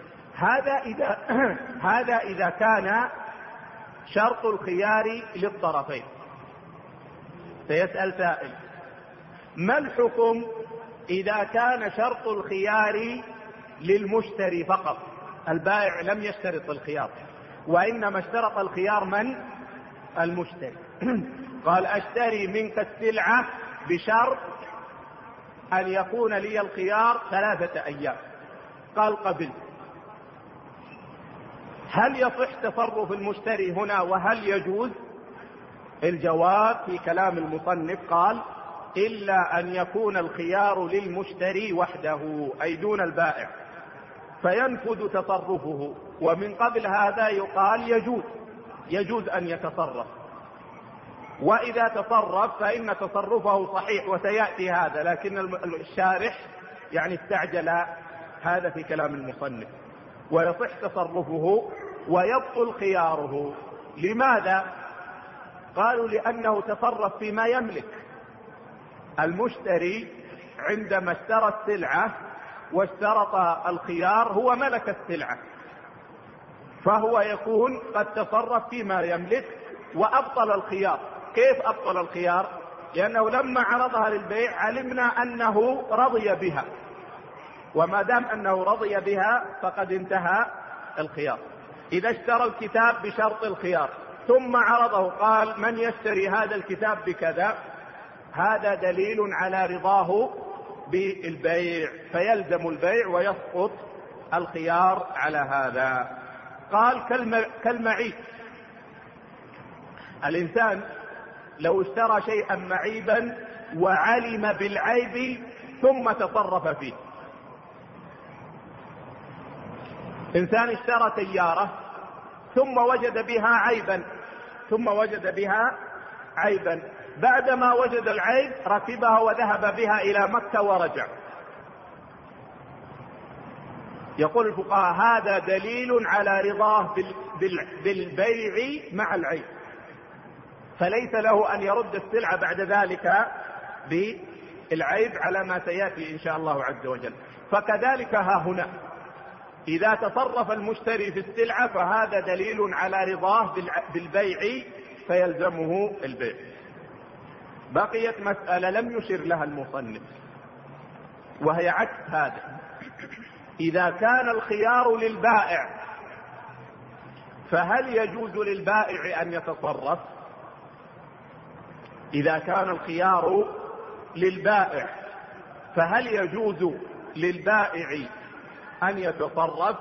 هذا إذا كان شرط الخيار للطرفين. سيسأل سائل: ما الحكم إذا كان شرط الخيار للمشتري فقط؟ البائع لم يشترط الخيار، وإنما اشترط الخيار من؟ المشتري. قال: أشتري منك السلعة بشرط أن يكون لي الخيار 3 أيام. قال: قبل. هل يصح تصرف المشتري هنا وهل يجوز؟ الجواب في كلام المصنف قال: إلا أن يكون الخيار للمشتري وحده، أي دون البائع، فينفذ تصرفه. ومن قبل هذا يقال يجوز أن يتصرف، وإذا تصرف فإن تصرفه صحيح، وسيأتي هذا، لكن الشارح يعني استعجل هذا في كلام المصنف. ويصح تصرفه ويبطل خياره. لماذا؟ قالوا: لأنه تصرف فيما يملك. المشتري عندما اشترى السلعة واشترط الخيار هو ملك السلعة، فهو يكون قد تصرف فيما يملك وأبطل الخيار. كيف أبطل الخيار؟ لأنه لما عرضها للبيع علمنا أنه رضي بها، وما دام أنه رضي بها فقد انتهى الخيار. إذا اشترى الكتاب بشرط الخيار ثم عرضه، قال: من يشتري هذا الكتاب بكذا، هذا دليل على رضاه بالبيع، فيلزم البيع ويسقط الخيار على هذا. قال: كالمعيب. الإنسان لو اشترى شيئا معيبا وعلم بالعيب ثم تصرف فيه. إنسان اشترى سيارة ثم وجد بها عيبا، بعدما وجد العيب ركبها وذهب بها إلى مكة ورجع. يقول الفقهاء: هذا دليل على رضاه بالبيع مع العيب، فليس له أن يرد السلعة بعد ذلك بالعيب على ما سيأتي إن شاء الله عز وجل. فكذلك ها هنا، إذا تصرف المشتري في السلعة فهذا دليل على رضاه بالبيع فيلزمه البيع. بقيت مسألة لم يشر لها المصنف، وهي عكس هذا. إذا كان الخيار للبائع فهل يجوز للبائع أن يتصرف؟ إذا كان الخيار للبائع فهل يجوز للبائع أن يتصرف؟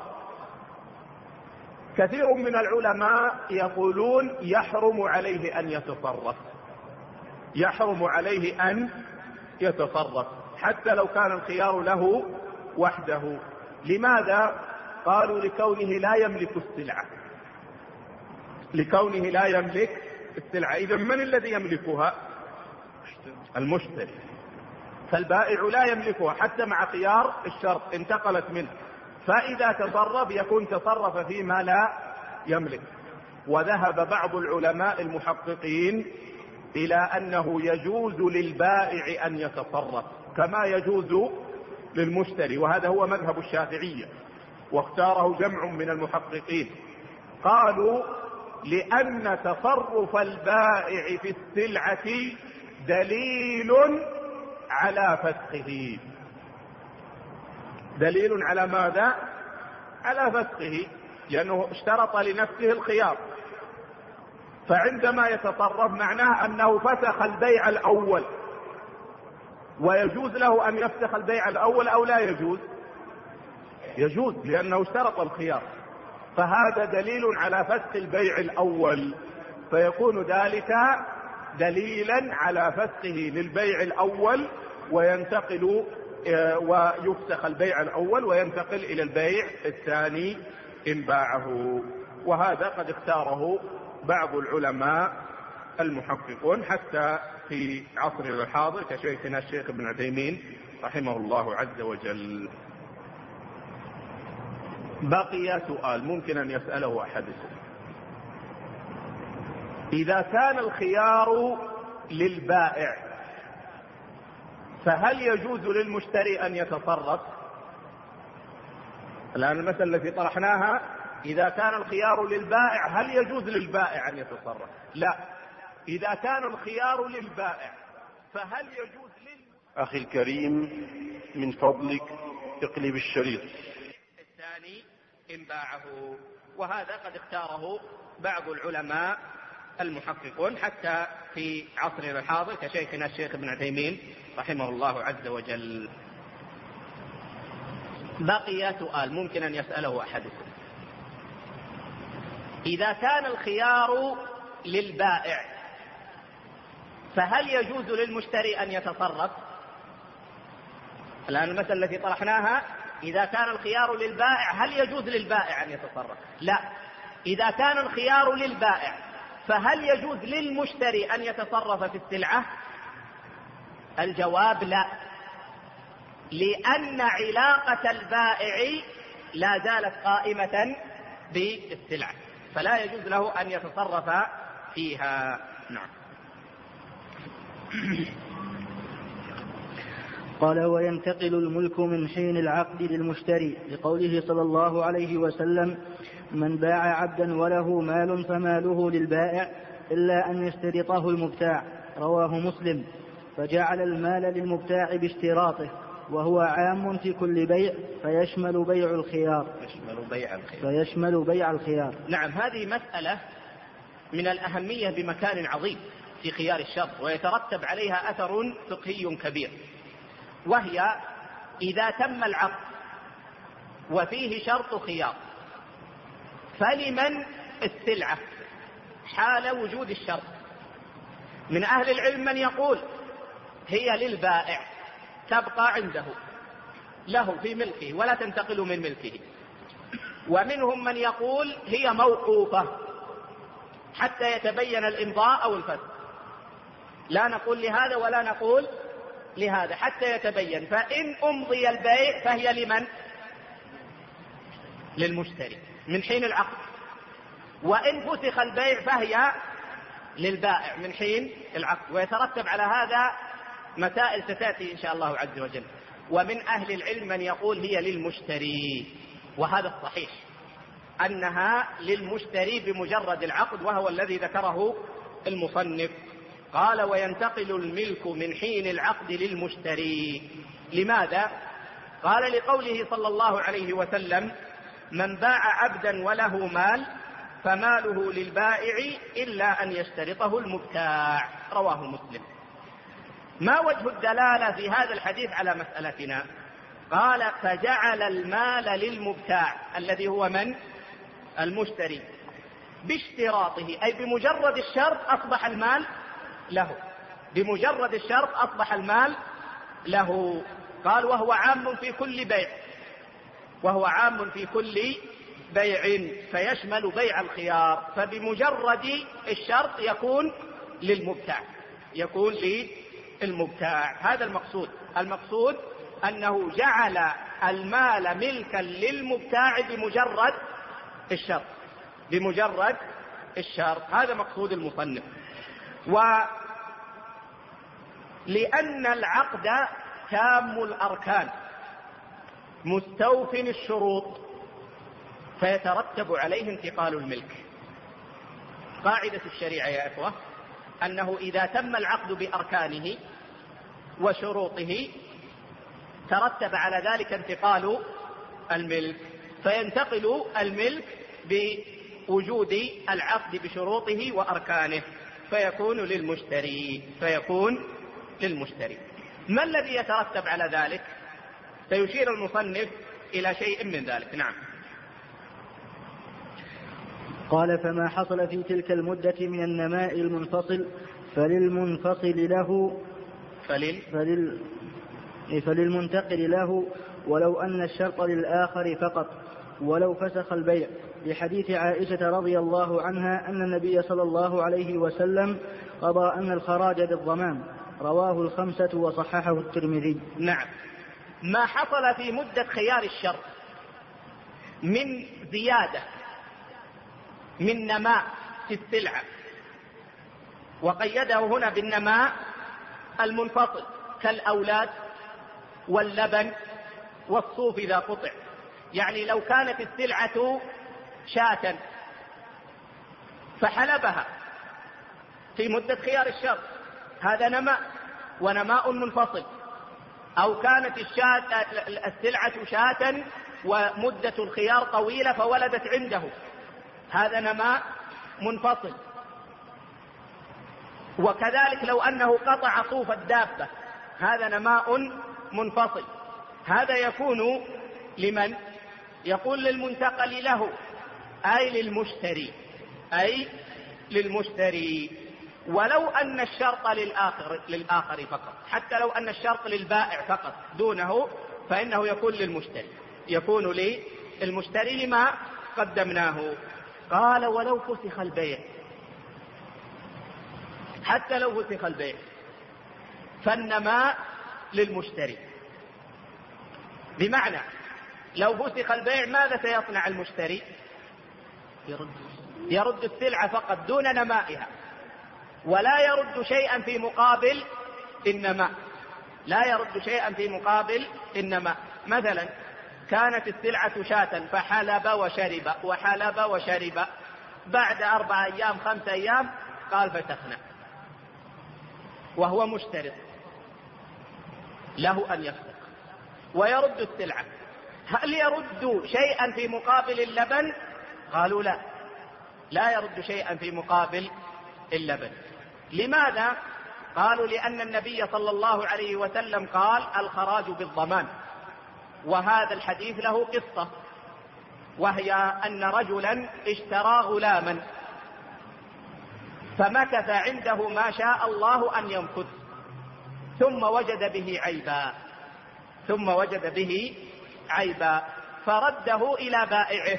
كثير من العلماء يقولون يحرم عليه أن يتصرف، يحرم عليه أن يتصرف حتى لو كان الخيار له وحده. لماذا؟ قالوا: لكونه لا يملك السلعة، لكونه لا يملك السلعة. إذا من الذي يملكها؟ المشتري. فالبائع لا يملكها حتى مع خيار الشرط، انتقلت منه، فإذا تصرف يكون تصرف فيما لا يملك. وذهب بعض العلماء المحققين إلى أنه يجوز للبائع أن يتصرف كما يجوز للمشتري، وهذا هو مذهب الشافعية، واختاره جمع من المحققين. قالوا: لأن تصرف البائع في السلعة دليل على فسخه. دليل على ماذا؟ على فسخه، لأنه اشترط لنفسه الخيار، فعندما يتصرف معناه أنه فسخ البيع الأول. ويجوز له أن يفسخ البيع الأول أو لا يجوز؟ يجوز، لأنه اشترط الخيار، فهذا دليل على فسخ البيع الأول. فيكون ذلك دليلا على فسخه للبيع الأول، وينتقل ويفسخ البيع الأول وينتقل إلى البيع الثاني إن باعه. وهذا قد اختاره بعض العلماء المحققون حتى في عصرنا الحاضر كشيخنا الشيخ ابن عثيمين رحمه الله عز وجل. بقي سؤال ممكن أن يسأله أحدكم: إذا كان الخيار للبائع فهل يجوز للمشتري أن يتصرف؟ الآن المسألة التي طرحناها: إذا كان الخيار للبائع هل يجوز للبائع أن يتصرف؟ لا. إذا كان الخيار للبائع فهل يجوز أخي الكريم من فضلك اقلب الشريط الثاني إن باعه. وهذا قد اختاره بعض العلماء المحققون حتى في عصرنا الحاضر كشيخنا الشيخ ابن عثيمين رحمه الله عز وجل. بقي سؤال ممكن أن يسأله أحدكم: إذا كان الخيار للبائع فهل يجوز للمشتري أن يتصرف؟ الآن المسألة التي طرحناها: إذا كان الخيار للبائع هل يجوز للبائع أن يتصرف؟ لا. إذا كان الخيار للبائع فهل يجوز للمشتري أن يتصرف في السلعة؟ الجواب لا، لأن علاقة البائع لا زالت قائمة بالسلعة، فلا يجوز له أن يتصرف فيها. نعم. قال: وينتقل الملك من حين العقد للمشتري، لقوله صلى الله عليه وسلم: من باع عبدا وله مال فماله للبائع إلا أن يشترطه المبتاع، رواه مسلم. فجعل المال للمبتاع باشتراطه، وهو عام في كل بيع فيشمل بيع الخيار. نعم، هذه مسألة من الأهمية بمكان عظيم في خيار الشرط، ويترتب عليها أثر فقهي كبير، وهي إذا تم العقد وفيه شرط خيار فلمن السلعة حال وجود الشرط؟ من أهل العلم من يقول هي للبائع تبقى عنده له في ملكه ولا تنتقل من ملكه، ومنهم من يقول هي موقوفة حتى يتبين الإمضاء أو الفسخ. لا نقول لهذا ولا نقول لهذا حتى يتبين، فإن أمضي البيع فهي لمن؟ للمشتري من حين العقد، وإن فسخ البيع فهي للبائع من حين العقد، ويترتب على هذا مسائل ستأتي إن شاء الله عز وجل. ومن أهل العلم من يقول هي للمشتري، وهذا الصحيح أنها للمشتري بمجرد العقد، وهو الذي ذكره المصنف. قال: وينتقل الملك من حين العقد للمشتري. لماذا؟ قال: لقوله صلى الله عليه وسلم: من باع عبدا وله مال فماله للبائع إلا أن يشترطه المبتاع، رواه مسلم. ما وجه الدلالة في هذا الحديث على مسألتنا؟ قال: فجعل المال للمبتاع الذي هو من؟ المشتري، باشتراطه، أي بمجرد الشرط أصبح المال له، بمجرد الشرط أصبح المال له. قال: وهو عام في كل بيع، وهو عام في كل بيع فيشمل بيع الخيار، فبمجرد الشرط يكون للمبتاع، يكون للمبتاع. هذا المقصود أنه جعل المال ملكا للمبتاع بمجرد الشرط، بمجرد الشرط. هذا مقصود المصنف. ولأن العقد تام الأركان مستوف الشروط فيترتب عليه انتقال الملك. قاعدة الشريعة يا إخوة أنه إذا تم العقد بأركانه وشروطه ترتب على ذلك انتقال الملك، فينتقل الملك بوجود العقد بشروطه وأركانه، فيكون للمشتري. ما الذي يترتب على ذلك؟ سيشير المصنف إلى شيء من ذلك. نعم. قال فما حصل في تلك المدة من النماء المنفصل فللمنفصل له فللمنتقل له ولو أن الشرط للآخر فقط ولو فسخ البيع، لحديث عائشة رضي الله عنها أن النبي صلى الله عليه وسلم قضى أن الخراج بالضمان، رواه الخمسة وصححه الترمذي. نعم، ما حصل في مدة خيار الشرط من زيادة من نماء في السلعة، وقيده هنا بالنماء المنفصل كالأولاد واللبن والصوف إذا قطع، يعني لو كانت السلعة شاة فحلبها في مدة خيار الشرط هذا نماء ونماء منفصل، أو كانت السلعة شاة ومدة الخيار طويلة فولدت عنده هذا نماء منفصل. وكذلك لو أنه قطع صوف الدابة هذا نماء منفصل. هذا يكون لمن؟ يقول للمنتقل له أي للمشتري، ولو أن الشرط للآخر فقط، حتى لو أن الشرط للبائع فقط دونه فإنه يكون للمشتري لما قدمناه. قال ولو فسخ البيع، حتى لو فسخ البيع فالنماء للمشتري، بمعنى لو فسخ البيع ماذا سيصنع المشتري؟ يرد السلعة فقط دون نمائها، ولا يرد شيئا في مقابل النماء، لا يرد شيئا في مقابل النماء. مثلا كانت السلعة شاة فحلب وشرب بعد 4 أيام 5 أيام قال فسخنا، وهو مشترط له أن يفسخ ويرد السلعة. هل يرد شيئا في مقابل اللبن؟ قالوا لا يرد شيئا في مقابل اللبن. لماذا؟ قالوا لأن النبي صلى الله عليه وسلم قال الخراج بالضمان، وهذا الحديث له قصة، وهي أن رجلا اشترى غلاما فمكث عنده ما شاء الله أن يمكث، ثم وجد به عيبا فرده إلى بائعه،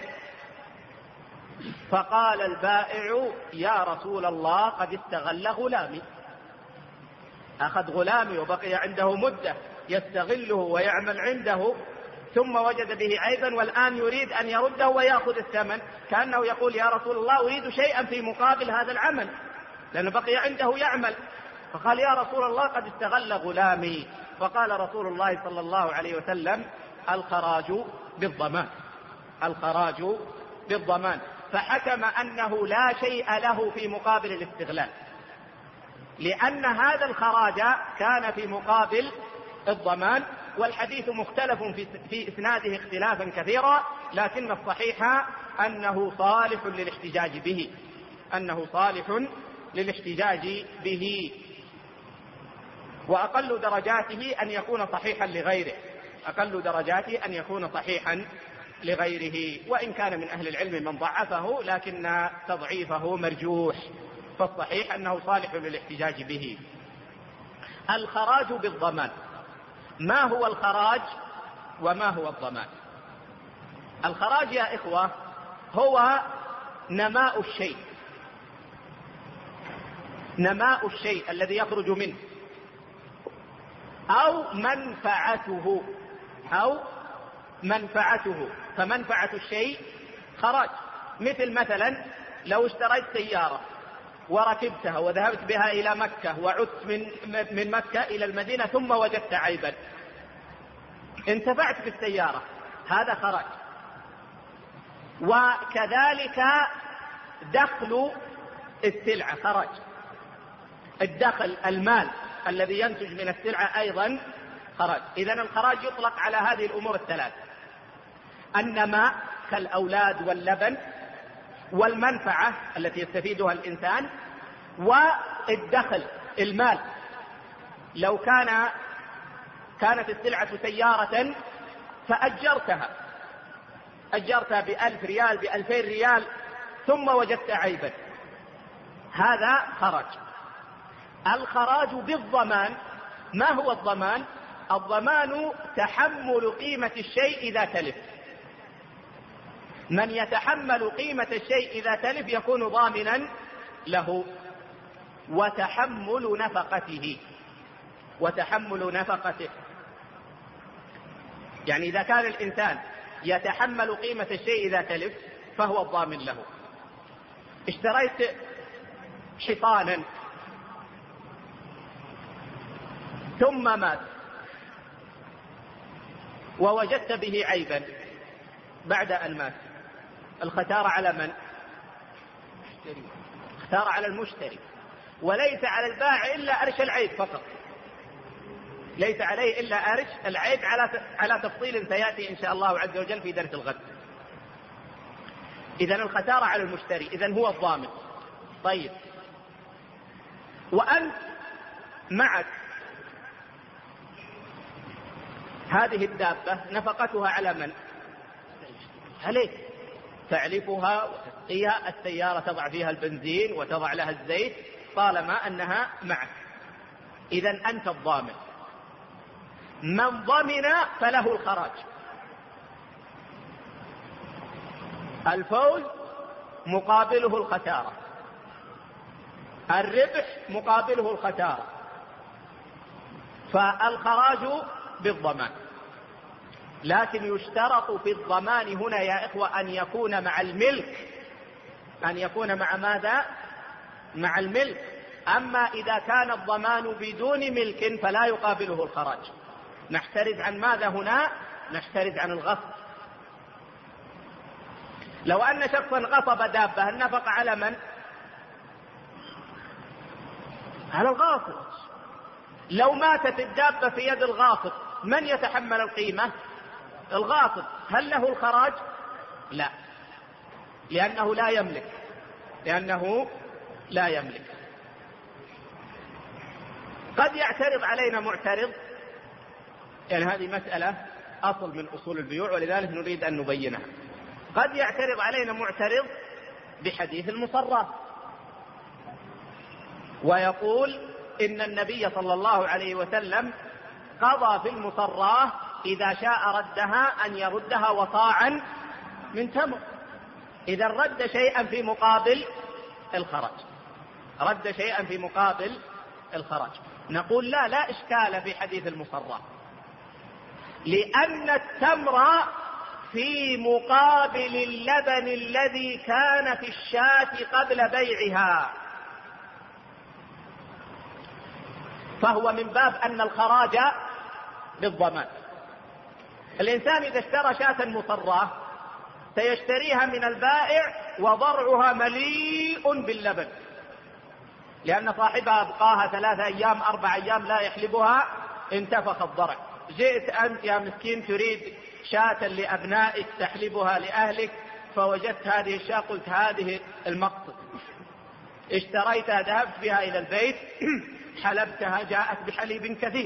فقال البائع يا رسول الله قد استغل غلامي، أخذ غلامي وبقي عنده مدة يستغله ويعمل عنده، ثم وجد به عيبا والآن يريد أن يرده ويأخذ الثمن، كأنه يقول يا رسول الله أريد شيئا في مقابل هذا العمل لأنه بقي عنده يعمل. فقال يا رسول الله قد استغل غلامي، فقال رسول الله صلى الله عليه وسلم الخراج بالضمان، فحكم أنه لا شيء له في مقابل الاستغلال، لأن هذا الخراج كان في مقابل الضمان. والحديث مختلف في إسناده اختلافا كثيرا، لكن الصحيح أنه صالح للاحتجاج به، وأقل درجاته أن يكون صحيحا لغيره، وإن كان من أهل العلم من ضعفه لكن تضعيفه مرجوح، فالصحيح أنه صالح للاحتجاج به. الخراج بالضمان، ما هو الخراج وما هو الضمان؟ الخراج يا إخوة هو نماء الشيء الذي يخرج منه أو منفعته، فمنفعة الشيء خراج. مثلا لو اشتريت سيارة وركبتها وذهبت بها إلى مكة وعدت من مكة إلى المدينة ثم وجدت عيبا، انتفعت بالسيارة، هذا خراج. وكذلك دخل السلعة خراج، الدخل المال الذي ينتج من السلعة أيضا خراج. إذن الخراج يطلق على هذه الأمور الثلاث: النماء كالأولاد واللبن، والمنفعة التي يستفيدها الإنسان، والدخل المال. لو كانت السلعة سيارة فأجرتها ب1,000 ريال ب2,000 ريال، ثم وجدت عيبا، هذا خراج. الخراج بالضمان. ما هو الضمان؟ الضمان تحمل قيمة الشيء إذا تلف. من يتحمل قيمة الشيء إذا تلف يكون ضامنا له. وتحمل نفقته، يعني إذا كان الإنسان يتحمل قيمة الشيء إذا تلف فهو الضامن له. اشتريت حصانا ثم مات ووجدت به عيبا بعد أن مات، الخسارة على من؟ خسارة على المشتري، وليس على البائع إلا أرش العيب فقط، ليس عليه إلا أرش العيب على تفصيل سيأتي إن شاء الله عز وجل في درس الغد. إذن الخسارة على المشتري، إذن هو الضامن. طيب، وأنت معك هذه الدابة نفقتها على من؟ عليك، تعلفها وتسقيها، السيارة تضع فيها البنزين وتضع لها الزيت طالما أنها معك، إذن أنت الضامن. من ضمن فله الخراج. الفوز مقابله الخسارة، الربح مقابله الخسارة، فالخراج بالضمان. لكن يشترط في الضمان هنا يا إخوة أن يكون مع الملك، أن يكون مع ماذا؟ مع الملك. أما إذا كان الضمان بدون ملك فلا يقابله الخراج. نحترز عن ماذا هنا؟ نحترز عن الغصب. لو أن شخصا غصب دابة النفقة على من؟ على الغاصب. لو ماتت الدابة في يد الغاصب من يتحمل القيمة؟ الغاصب. هل له الخراج؟ لا، لأنه لا يملك. قد يعترض علينا معترض، يعني هذه مسألة أصل من أصول البيوع ولذلك نريد أن نبينها. قد يعترض علينا معترض بحديث المصرات ويقول إن النبي صلى الله عليه وسلم قضى في المصراه إذا شاء ردها أن يردها وصاعا من تمر. إذا رد شيئا في مقابل الخراج، نقول لا إشكال في حديث المصراه، لأن التمر في مقابل اللبن الذي كان في الشاة قبل بيعها، فهو من باب أن الخراج بالضمان. الإنسان إذا اشترى شاة مصراه سيشتريها من البائع وضرعها مليء باللبن، لأن صاحبها أبقاها 3 أيام 4 أيام لا يحلبها، انتفخ الضرع. جئت أنت يا مسكين تريد شاة لأبنائك تحلبها لأهلك، فوجدت هذه الشاة قلت هذه المقصد، اشتريتها ذهبت بها إلى البيت حلبتها جاءت بحليب كثير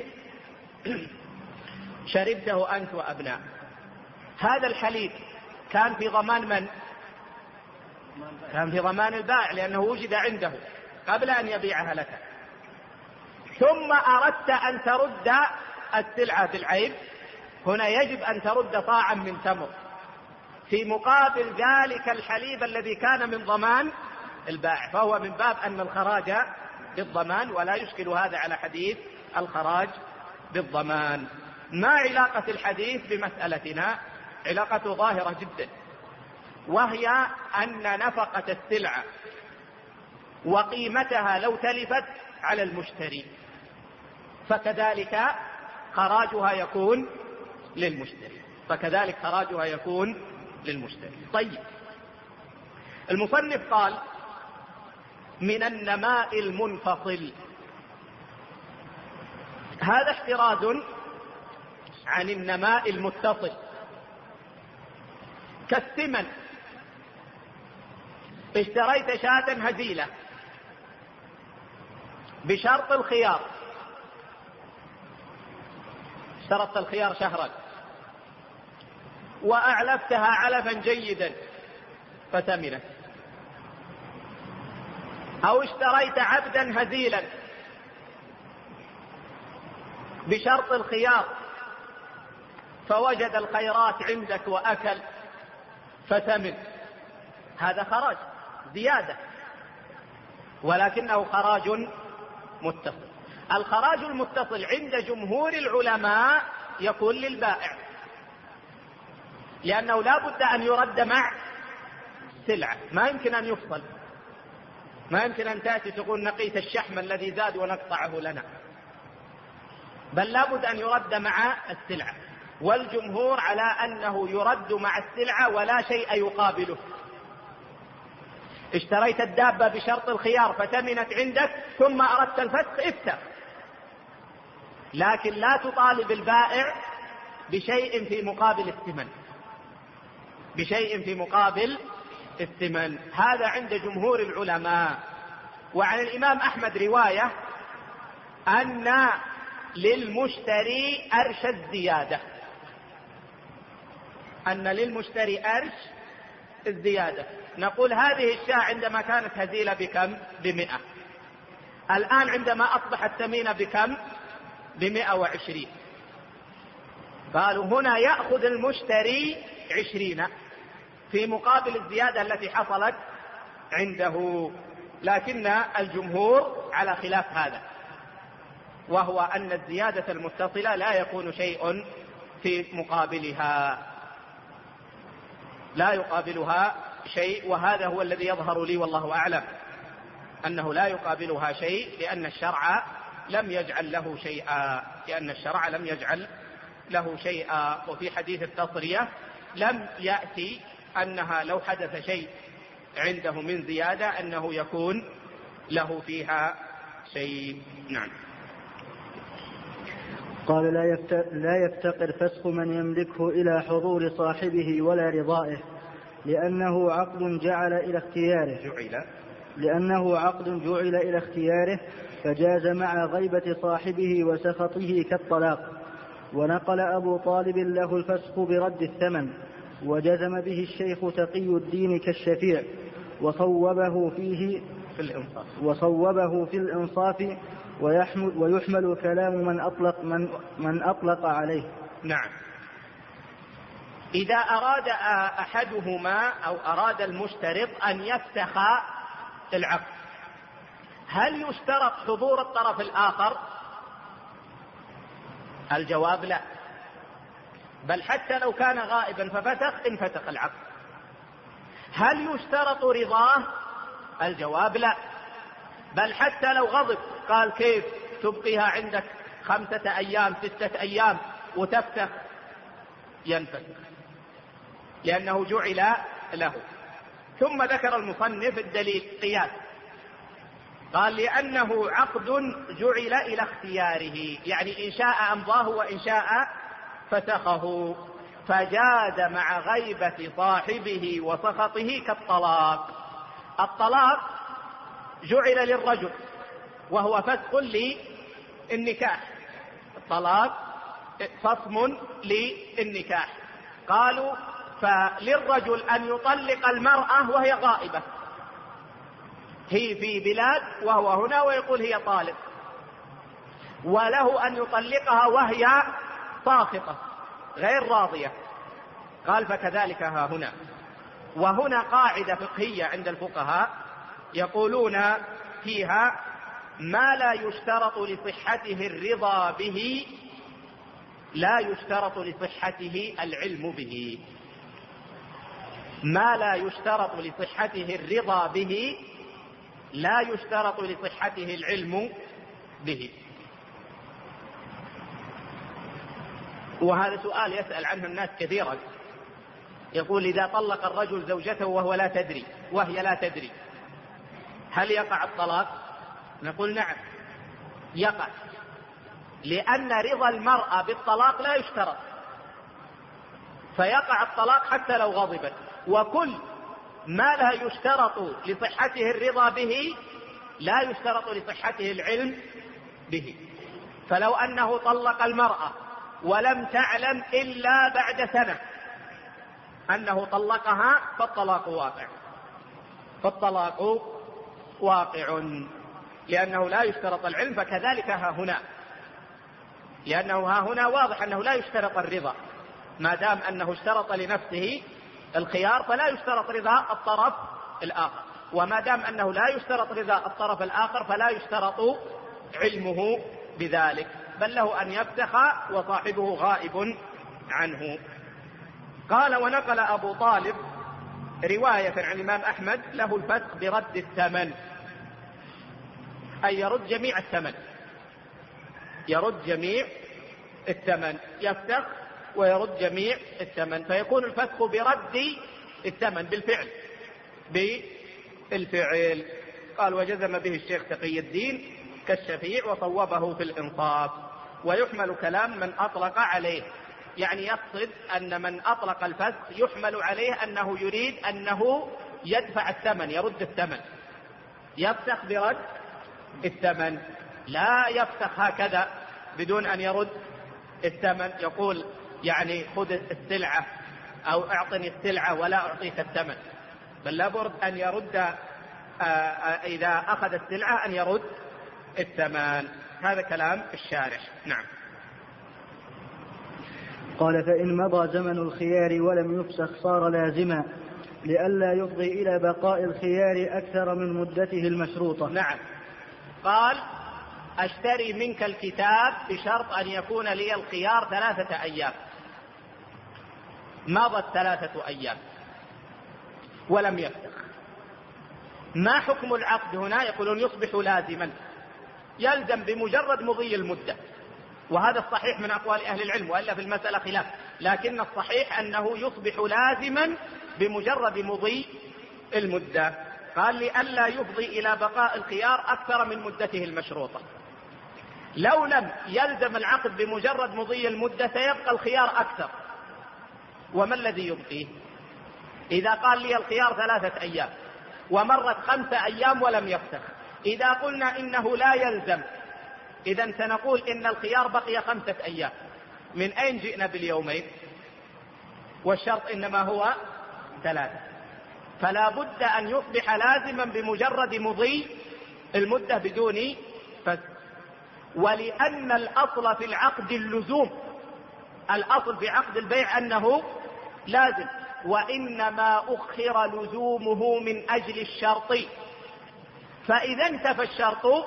شربته أنت وأبنائك. هذا الحليب كان في ضمان من؟ كان في ضمان البائع، لأنه وجد عنده قبل أن يبيعها لك. ثم أردت أن ترد السلعة بالعيب، هنا يجب أن ترد صاعا من تمر في مقابل ذلك الحليب الذي كان من ضمان البائع، فهو من باب أن الخراج بالضمان، ولا يشكل هذا على حديث الخراج بالضمان. ما علاقة الحديث بمسألتنا؟ علاقة ظاهرة جدا، وهي أن نفقة السلعة وقيمتها لو تلفت على المشتري فكذلك خراجها يكون للمشتري. طيب، المصنف قال من النماء المنفصل، هذا احتراز عن النماء المتصل كالثمن. اشتريت شاة هزيلة بشرط الخيار، اشترطت الخيار شهرا وأعلفتها علفا جيدا فثمنت، أو اشتريت عبدا هزيلا بشرط الخيار فوجد الخيرات عندك وأكل فثمن، هذا خراج زيادة ولكنه خراج متصل. الخراج المتصل عند جمهور العلماء يكون للبائع، لأنه لا بد أن يرد مع سلعة، ما يمكن أن يفصل، ما يمكن أن تأتي تقول نقيت الشحم الذي زاد ونقطعه لنا، بل لا بد أن يرد مع السلعة. والجمهور على أنه يرد مع السلعة ولا شيء يقابله. اشتريت الدابة بشرط الخيار فتمنت عندك ثم أردت الفسخ افتح، لكن لا تطالب البائع بشيء في مقابل الثمن، بشيء في مقابل الثمن. هذا عند جمهور العلماء. وعن الإمام أحمد رواية أن للمشتري أرش الزيادة، أن للمشتري أرش الزيادة. نقول هذه الشاة عندما كانت هزيلة بكم؟ ب100. الآن عندما أصبحت ثمينة بكم؟ ب120. قالوا هنا يأخذ المشتري 20 في مقابل الزيادة التي حصلت عنده. لكن الجمهور على خلاف هذا، وهو أن الزيادة المتصلة لا يكون شيء في مقابلها، لا يقابلها شيء. وهذا هو الذي يظهر لي والله أعلم، أنه لا يقابلها شيء، لأن الشرع لم يجعل له شيئا، لأن الشرع لم يجعل له شيئا. وفي حديث التصرية لم يأتي أنها لو حدث شيء عنده من زيادة أنه يكون له فيها شيء. نعم. قال لا يفتقر فسخ من يملكه إلى حضور صاحبه ولا رضائه، لأنه عقد جعل إلى اختياره فجاز مع غيبة صاحبه وسخطه كالطلاق. ونقل أبو طالب له الفسخ برد الثمن، وجزم به الشيخ تقي الدين كالشفيع، وصوبه في الإنصاف ويحمل كلام من أطلق عليه. نعم. إذا أراد أحدهما أو أراد المشترط أن يفسخ العقد، هل يشترط حضور الطرف الآخر؟ الجواب لا، بل حتى لو كان غائبا ففسخ انفسخ العقد. هل يشترط رضاه؟ الجواب لا، بل حتى لو غضب قال كيف تبقيها عندك 5 أيام 6 أيام وتفسخ، ينفسخ لأنه جعل له. ثم ذكر المصنف الدليل قياس، قال لأنه عقد جعل إلى اختياره، يعني إن شاء أمضاه وإن شاء فسخه، فجاز مع غيبة صاحبه وسخطه كالطلاق. الطلاق جعل للرجل وهو فسخ للنكاح، الطلاق فصم للنكاح. قالوا فللرجل أن يطلق المرأة وهي غائبة، هي في بلاد وهو هنا ويقول هي طالق، وله أن يطلقها وهي ساخطة غير راضية. قال فكذلك ها هنا. وهنا قاعدة فقهية عند الفقهاء يقولون فيها: ما لا يشترط لصحته الرضا به لا يشترط لصحته العلم به. ما لا يشترط لصحته الرضا به لا يشترط لصحته العلم به. وهذا سؤال يسأل عنه الناس كثيرا، يقول إذا طلق الرجل زوجته وهي لا تدري هل يقع الطلاق؟ نقول نعم يقع، لأن رضا المرأة بالطلاق لا يشترط، فيقع الطلاق حتى لو غضبت. وكل ما لا يشترط لصحته الرضا به لا يشترط لصحته العلم به. فلو أنه طلق المرأة ولم تعلم إلا بعد سنة أنه طلقها فالطلاق واقع، واقع، لأنه لا يشترط العلم. فكذلك ها هنا، لأنه ها هنا واضح أنه لا يشترط الرضا، ما دام أنه اشترط لنفسه الخيار فلا يشترط رضا الطرف الآخر، وما دام أنه لا يشترط رضا الطرف الآخر فلا يشترط علمه بذلك، بل له أن يفسخ وصاحبه غائب عنه. قال: ونقل أبو طالب رواية عن الإمام أحمد له الفسخ برد الثمن، أي يرد جميع الثمن، يرد جميع الثمن، يفسخ ويرد جميع الثمن، فيكون الفسخ برد الثمن بالفعل. قال: وجزم به الشيخ تقي الدين كالشفيع وصوبه في الإنصاف. ويحمل كلام من أطلق عليه، يعني يقصد أن من أطلق الفسخ يحمل عليه أنه يريد أنه يدفع الثمن، يرد الثمن، يفسخ برد الثمن، لا يفسخ هكذا بدون أن يرد الثمن، يقول يعني خذ السلعة أو اعطني السلعة ولا أعطيك الثمن، بل لابد أن يرد، إذا أخذ السلعة أن يرد الثمن. هذا كلام الشارح. نعم. قال: فإن مضى زمن الخيار ولم يفسخ صار لازما، لئلا يفضي إلى بقاء الخيار أكثر من مدته المشروطة. نعم. قال: أشتري منك الكتاب بشرط أن يكون لي الخيار 3 أيام. مضت 3 أيام ولم يفسخ، ما حكم العقد هنا؟ يقولون يصبح لازما، يلزم بمجرد مضي المدة، وهذا الصحيح من أقوال أهل العلم، وإلا في المسألة خلاف، لكن الصحيح أنه يصبح لازما بمجرد مضي المدة. قال: لئلا يفضي إلى بقاء الخيار أكثر من مدته المشروطة. لو لم يلزم العقد بمجرد مضي المدة سيبقى الخيار أكثر، وما الذي يبقيه؟ إذا قال لي الخيار 3 أيام ومرت 5 أيام ولم يفسخ، إذا قلنا إنه لا يلزم إذن سنقول إن الخيار بقي 5 أيام. من أين جئنا باليومين؟ والشرط إنما هو 3، فلا بد أن يصبح لازما بمجرد مضي المدة بدون فسخ. ولأن الأصل في العقد اللزوم، الأصل في عقد البيع أنه لازم، وإنما أخر لزومه من أجل الشرط، فإذا انتفى الشرط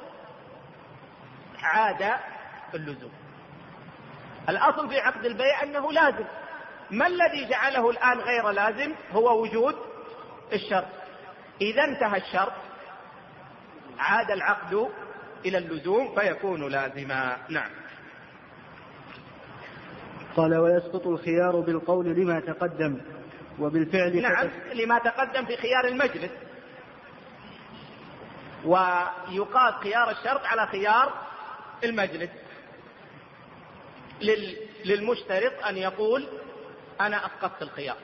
عاد اللزوم. الأصل في عقد البيع أنه لازم، ما الذي جعله الآن غير لازم؟ هو وجود الشرط. إذا انتهى الشرط عاد العقد إلى اللزوم فيكون لازما. نعم. قال: ويسقط الخيار بالقول لما تقدم وبالفعل. نعم، لما تقدم في خيار المجلس، ويقاس خيار الشرط على خيار المجلس. للمشترط أن يقول أنا أسقطت الخيار،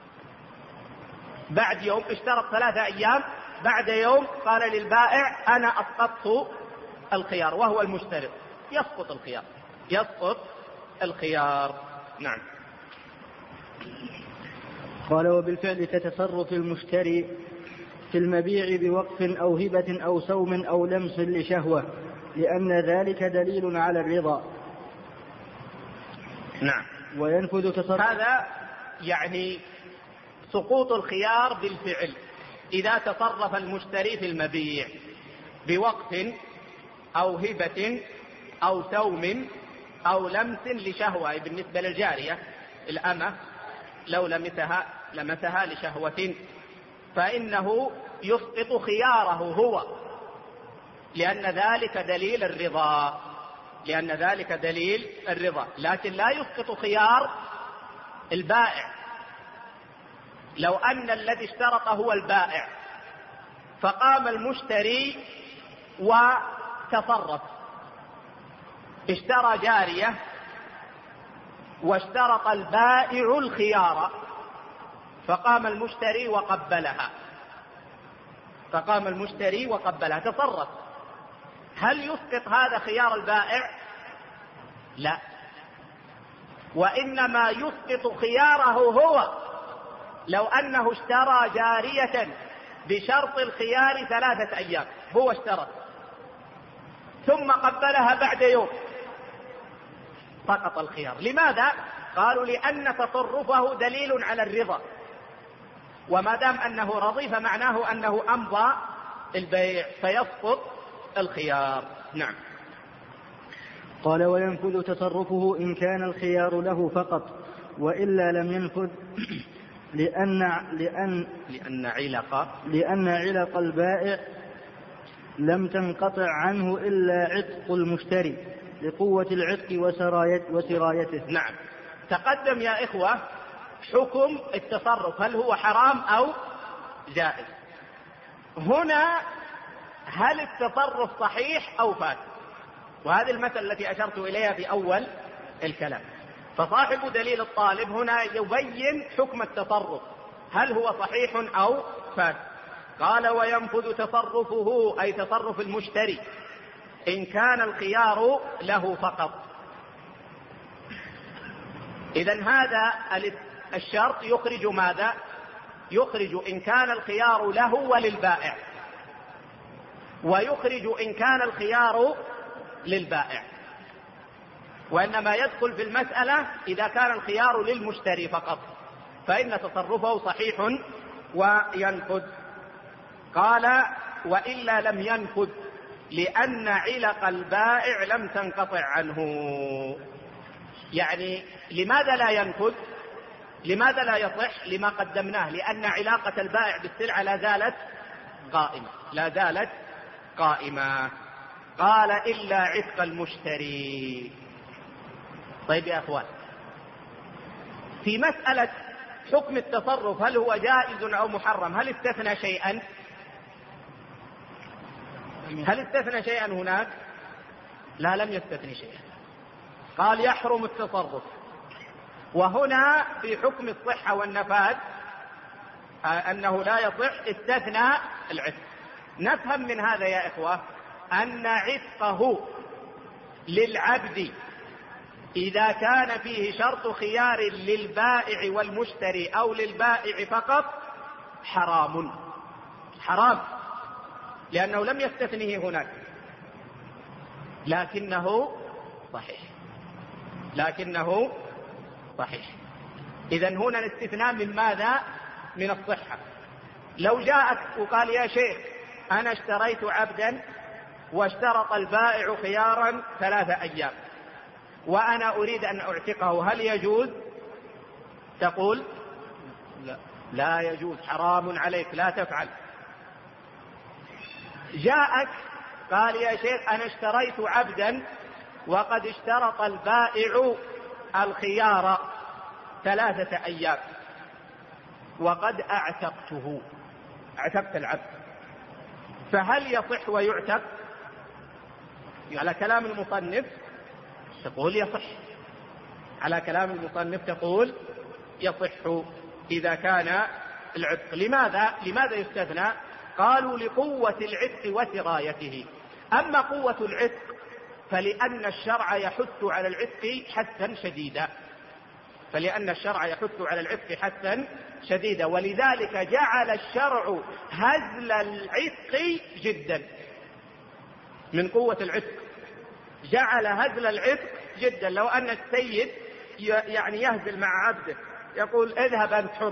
بعد يوم اشترط 3 أيام، بعد يوم قال للبائع أنا أسقطت الخيار وهو المشترط، يسقط الخيار، يسقط الخيار. نعم. قال: وبالفعل كتصرف المشتري في المبيع بوقف أو هبة أو سوم أو لمس لشهوة، لأن ذلك دليل على الرضا. نعم. وينفذ تصرف. هذا يعني سقوط الخيار بالفعل إذا تصرف المشتري في المبيع بوقف أو هبة أو سوم أو لمس لشهوة. بالنسبة للجارية الأمة لو لمسها لشهوة فإنه يسقط خياره هو، لأن ذلك دليل الرضا، لأن ذلك دليل الرضا، لكن لا يسقط خيار البائع. لو أن الذي اشترط هو البائع فقام المشتري وتصرف، اشترى جارية واشترط البائع الخيار، فقام المشتري وقبلها، تصرف، هل يسقط هذا خيار البائع؟ لا، وإنما يسقط خياره هو. لو أنه اشترى جارية بشرط الخيار 3 أيام، هو اشترط ثم قبلها بعد يوم، سقط الخيار. لماذا؟ قالوا لأن تصرفه دليل على الرضا، وما دام أنه رضي فمعناه أنه أمضى البيع فيسقط الخيار. نعم. قال: وينفذ تصرفه إن كان الخيار له فقط، وإلا لم ينفذ لأن علق البائع لم تنقطع عنه إلا عتق المشتري لقوة العتق وسرايته. نعم. تقدم يا إخوة حكم التصرف هل هو حرام أو جائز. هنا هل التصرف صحيح أو فاسد؟ وهذه المسألة التي أشرت إليها في أول الكلام. فصاحب دليل الطالب هنا يبين حكم التصرف هل هو صحيح أو فاسد. قال: وينفذ تصرفه أي تصرف المشتري إن كان الخيار له فقط. إذن هذا الشرط يخرج ماذا؟ يخرج إن كان الخيار له وللبائع، ويخرج إن كان الخيار للبائع، وإنما يدخل في المسألة إذا كان الخيار للمشتري فقط فإن تصرفه صحيح وينفذ. قال: وإلا لم ينفذ لأن علق البائع لم تنقطع عنه. يعني لماذا لا ينفذ؟ لماذا لا يصح؟ لما قدمناه، لأن علاقة البائع بالسلعة لا زالت قائمة. قال: إلا عتق المشتري. طيب يا أخوان، في مسألة حكم التصرف هل هو جائز أو محرم هل استثنى شيئا؟ هناك؟ لا، لم يستثني شيئا. قال: يحرم التصرف. وهنا في حكم الصحة والنفاذ أنه لا يصح استثنى العتق. نفهم من هذا يا إخوة أن عتقه للعبد إذا كان فيه شرط خيار للبائع والمشتري أو للبائع فقط حرام، لأنه لم يستثنه هناك، لكنه صحيح. إذن هنا الاستثناء من ماذا؟ من الصحة. لو جاءك وقال: يا شيخ أنا اشتريت عبدا واشترط البائع خيارا 3 أيام وأنا أريد أن أعتقه، هل يجوز؟ تقول: لا يجوز، حرام عليك، لا تفعل. جاءك قال: يا شيخ أنا اشتريت عبدا وقد اشترط البائع الخيار 3 أيام وقد اعتقت العبد، فهل يصح ويعتق؟ على كلام المصنف تقول يصح، على كلام المصنف تقول يصح إذا كان العتق. لماذا يستثنى؟ قالوا: لقوة العتق وسرايته. أما قوة العتق فلأن الشرع يحث على العتق حثا شديدا، ولذلك جعل الشرع هزل العتق جدا من قوة العتق، جعل هزل العتق جدا. لو أن السيد يعني يهزل مع عبده يقول: اذهب أنت حر،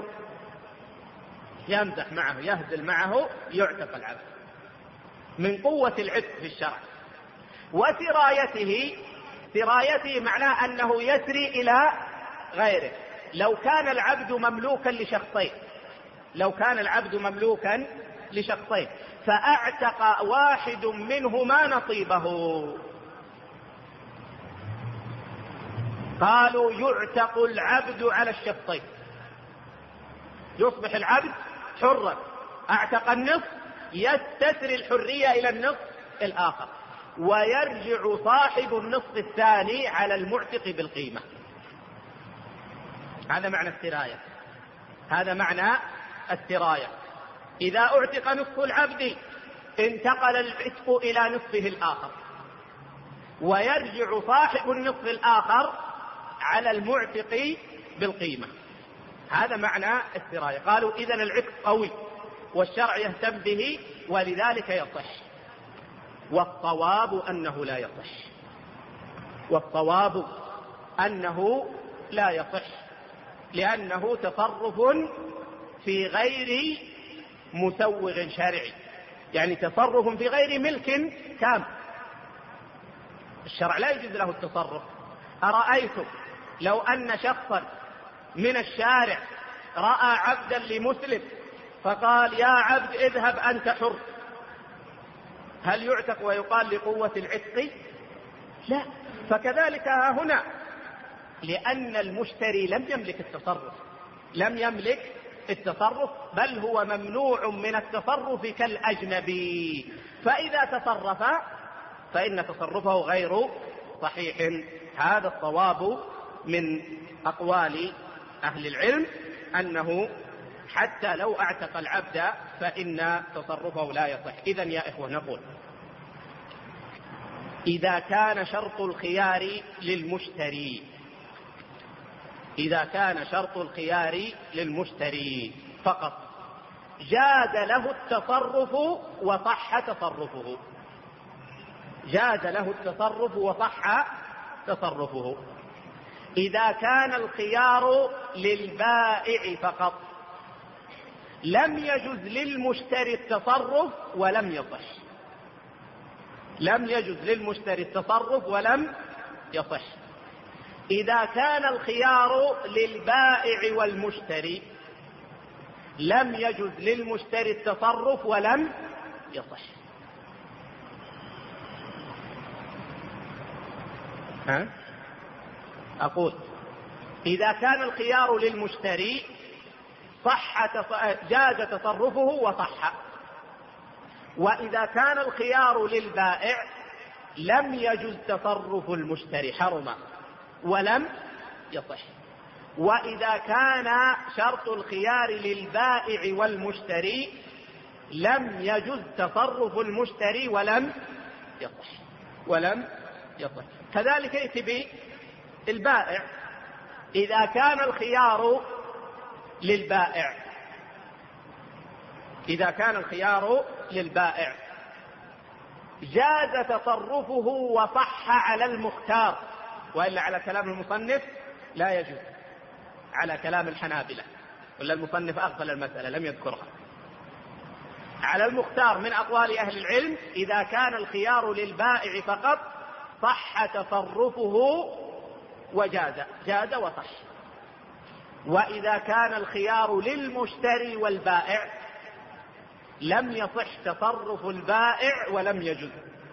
يمزح معه، يهزل معه، يعتق العبد من قوة العتق في الشرع. وسرايته معناه أنه يسري إلى غيره. لو كان العبد مملوكا لشخصين فأعتق واحد منهما نصيبه، قالوا: يعتق العبد على الشخصين، يصبح العبد حرا، أعتق النصف، يستسري الحرية إلى النصف الآخر، ويرجع صاحب النصف الثاني على المعتق بالقيمة. هذا معنى السراية. إذا اعتق نصف العبد انتقل العتق إلى نصفه الآخر، ويرجع صاحب النصف الآخر على المعتق بالقيمة. هذا معنى السراية. قالوا: إذن العتق قوي والشرع يهتم به ولذلك يصح. والصواب أنه لا يصح، والصواب أنه لا يصح، لأنه تصرف في غير مسوغ شرعي، يعني تصرف في غير ملك تام. الشرع لا يجوز له التصرف. أرأيتم لو أن شخصا من الشارع رأى عبدا لمسلم فقال يا عبد اذهب أنت حر، هل يعتق ويقال لقوة العتق؟ لا. فكذلك هنا، لأن المشتري لم يملك التصرف، لم يملك التصرف، بل هو ممنوع من التصرف كالأجنبي، فإذا تصرف فإن تصرفه غير صحيح. هذا الصواب من أقوال أهل العلم، أنه حتى لو اعتق العبد فإن تصرفه لا يصح. إذن يا إخوة نقول إذا كان شرط الخيار للمشتري، إذا كان شرط الخيار للمشتري فقط جاز له التصرف وصح تصرفه، جاز له التصرف وصح تصرفه. إذا كان الخيار للبائع فقط لم يجز للمشتري التصرف ولم يصح، لم يجز للمشتري التصرف ولم يصح. إذا كان الخيار للبائع والمشتري لم يجز للمشتري التصرف ولم يصح. أقول إذا كان الخيار للمشتري جاز تصرفه وصح، وإذا كان الخيار للبائع لم يجز تصرف المشتري، حرم ولم يصح. وإذا كان شرط الخيار للبائع والمشتري لم يجز تصرف المشتري ولم يصح، ولم يصح. كذلك يأتي بالبائع، إذا كان الخيار للبائع، إذا كان الخيار للبائع جاز تصرفه وصح على المختار، وإلا على كلام المصنف لا يجوز، على كلام الحنابلة، ولا المصنف أغفل المسألة لم يذكرها. على المختار من أقوال أهل العلم إذا كان الخيار للبائع فقط صح تصرفه وجاز، جاز وصح. وإذا كان الخيار للمشتري والبائع لم يصح تصرف البائع ولم يجوز.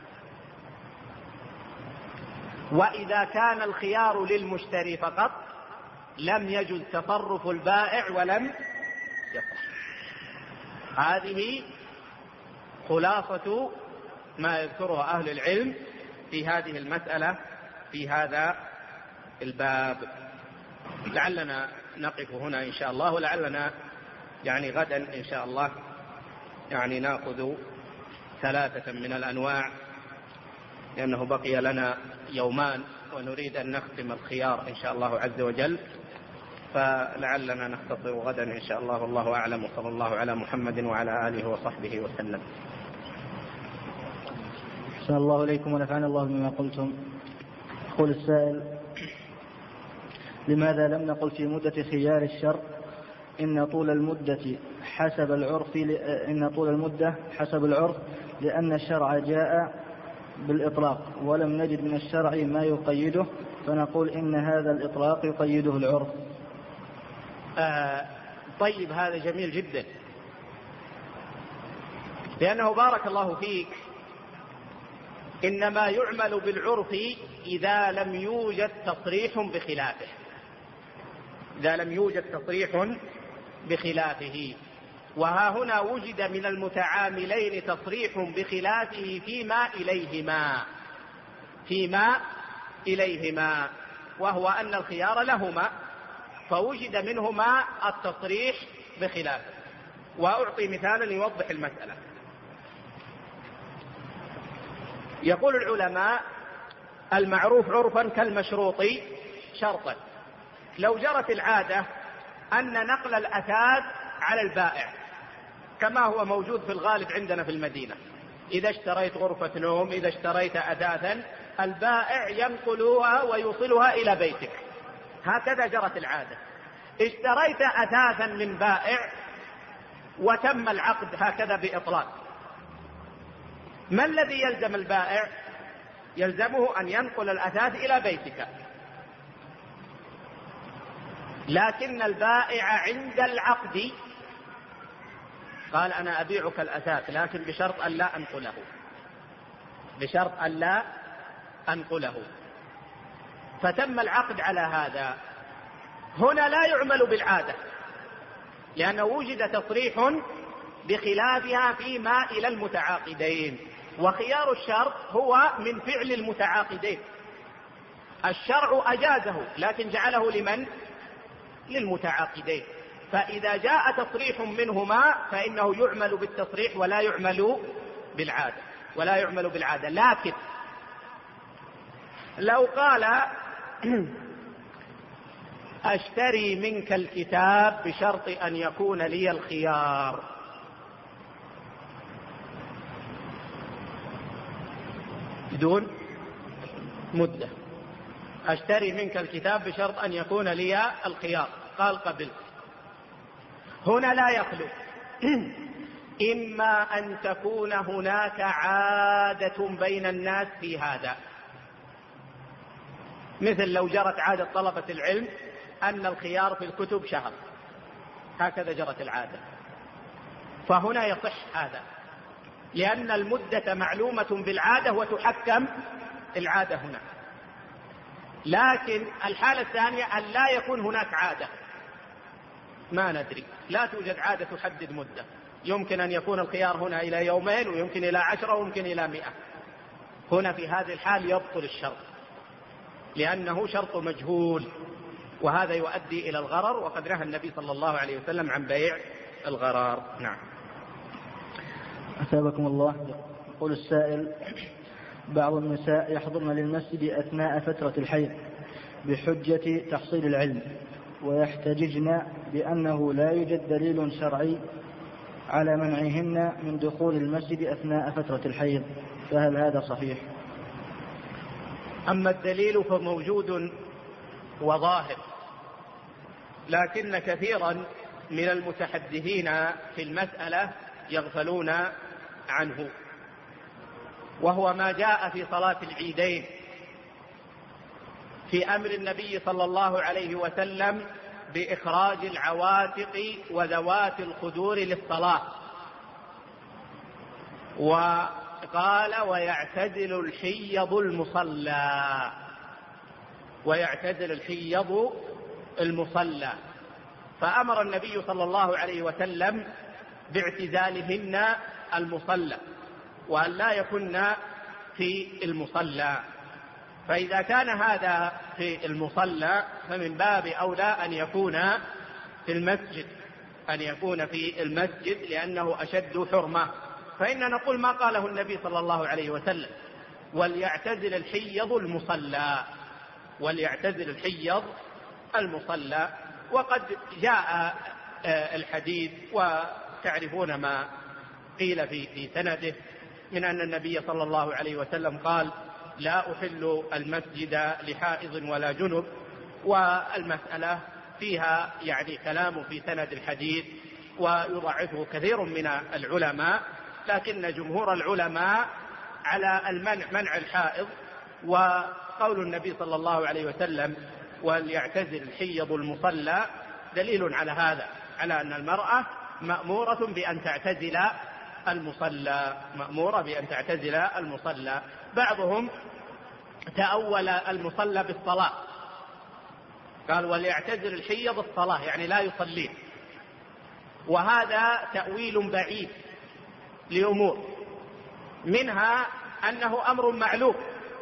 وإذا كان الخيار للمشتري فقط لم يجوز تصرف البائع ولم يصح. هذه خلاصة ما يذكره أهل العلم في هذه المسألة في هذا الباب. لعلنا نقف هنا إن شاء الله، ولعلنا يعني غدا إن شاء الله يعني نأخذ 3 من الأنواع، لأنه بقي لنا يومان ونريد أن نختم الخيار إن شاء الله عز وجل، فلعلنا نختصر غدا إن شاء الله. والله أعلم، وصلى الله على محمد وعلى آله وصحبه وسلم. أحسن الله إليكم ونفعنا الله بما قلتم. يقول السائل: لماذا لم نقل في مدة خيار الشرط إن طول المدة حسب العرف لأن الشرع جاء بالإطلاق ولم نجد من الشرع ما يقيده، فنقول إن هذا الإطلاق يقيده العرف. طيب، هذا جميل جدا، لأنه بارك الله فيك إنما يعمل بالعرف إذا لم يوجد تصريح بخلافه، إذا لم يوجد تصريح بخلافه. وها هنا وجد من المتعاملين تصريح بخلافه فيما إليهما، وهو أن الخيار لهما، فوجد منهما التصريح بخلافه. وأعطي مثالا يوضح المسألة. يقول العلماء: المعروف عرفا كالمشروط شرطا. لو جرت العادة أن نقل الأثاث على البائع كما هو موجود في الغالب عندنا في المدينة. إذا اشتريت غرفة نوم، إذا اشتريت أثاثا، البائع ينقلها ويوصلها إلى بيتك، هكذا جرت العادة. اشتريت أثاثا من بائع وتم العقد هكذا بإطلاق، ما الذي يلزم البائع؟ يلزمه أن ينقل الأثاث إلى بيتك، لكن البائع عند العقد قال أنا أبيعك الأثاث لكن بشرط أن لا أنقله، بشرط أن لا أنقله، فتم العقد على هذا. هنا لا يعمل بالعادة لأنه وجد تصريح بخلافها فيما إلى المتعاقدين، وخيار الشرط هو من فعل المتعاقدين. الشرع أجازه لكن جعله لمن؟ للمتعاقدين. فإذا جاء تصريح منهما فإنه يعمل بالتصريح ولا يعمل بالعادة، ولا يعمل بالعادة. لكن لو قال أشتري منك الكتاب بشرط أن يكون لي الخيار، بدون مدة، أشتري منك الكتاب بشرط أن يكون لي الخيار، قال قبلت. هنا لا يخلو إما أن تكون هناك عادة بين الناس في هذا، مثل لو جرت عادة طلبة العلم أن الخيار في الكتب شهر، هكذا جرت العادة، فهنا يصح هذا لأن المدة معلومة بالعادة وتحكم العادة هنا. لكن الحالة الثانية أن لا يكون هناك عادة، ما ندري، لا توجد عادة تحدد مدة، يمكن أن يكون الخيار هنا إلى يومين ويمكن إلى 10 ويمكن إلى 100. هنا في هذه الحال يبطل الشرط لأنه شرط مجهول، وهذا يؤدي إلى الغرر، وقد نهى النبي صلى الله عليه وسلم عن بيع الغرار. نعم. أثابكم الله. يقول السائل: بعض النساء يحضرن للمسجد أثناء فترة الحيض بحجة تحصيل العلم، ويحتججن بأنه لا يوجد دليل شرعي على منعهن من دخول المسجد أثناء فترة الحيض، فهل هذا صحيح؟ أما الدليل فموجود وظاهر، لكن كثيرا من المتحدثين في المسألة يغفلون عنه، وهو ما جاء في صلاة العيدين في أمر النبي صلى الله عليه وسلم بإخراج العواتق وذوات الخدور للصلاة، وقال ويعتزل الحيض المصلى، ويعتزل الحيض المصلى، فأمر النبي صلى الله عليه وسلم باعتزالهن المصلى وأن لا يكن في المصلى. فإذا كان هذا في المصلى فمن باب أولى أن يكون في المسجد، أن يكون في المسجد لأنه أشد حرمة. فإننا نقول ما قاله النبي صلى الله عليه وسلم: وليعتزل الحيض المصلى، وليعتزل الحيض المصلى. وقد جاء الحديث وتعرفون ما قيل في سنده من أن النبي صلى الله عليه وسلم قال: لا أحل المسجد لحائض ولا جنب. والمسألة فيها يعني كلام في سند الحديث ويضعفه كثير من العلماء، لكن جمهور العلماء على منع الحائض. وقول النبي صلى الله عليه وسلم وليعتزل الحيض المصلى دليل على هذا، على أن المرأة مأمورة بأن تعتزل المصلى، مأمورة بأن تعتزل المصلى. بعضهم تأول المصلى بالصلاة، قال وليعتزل الحيض الصلاة يعني لا يصلين، وهذا تأويل بعيد لأمور، منها أنه أمر معلوم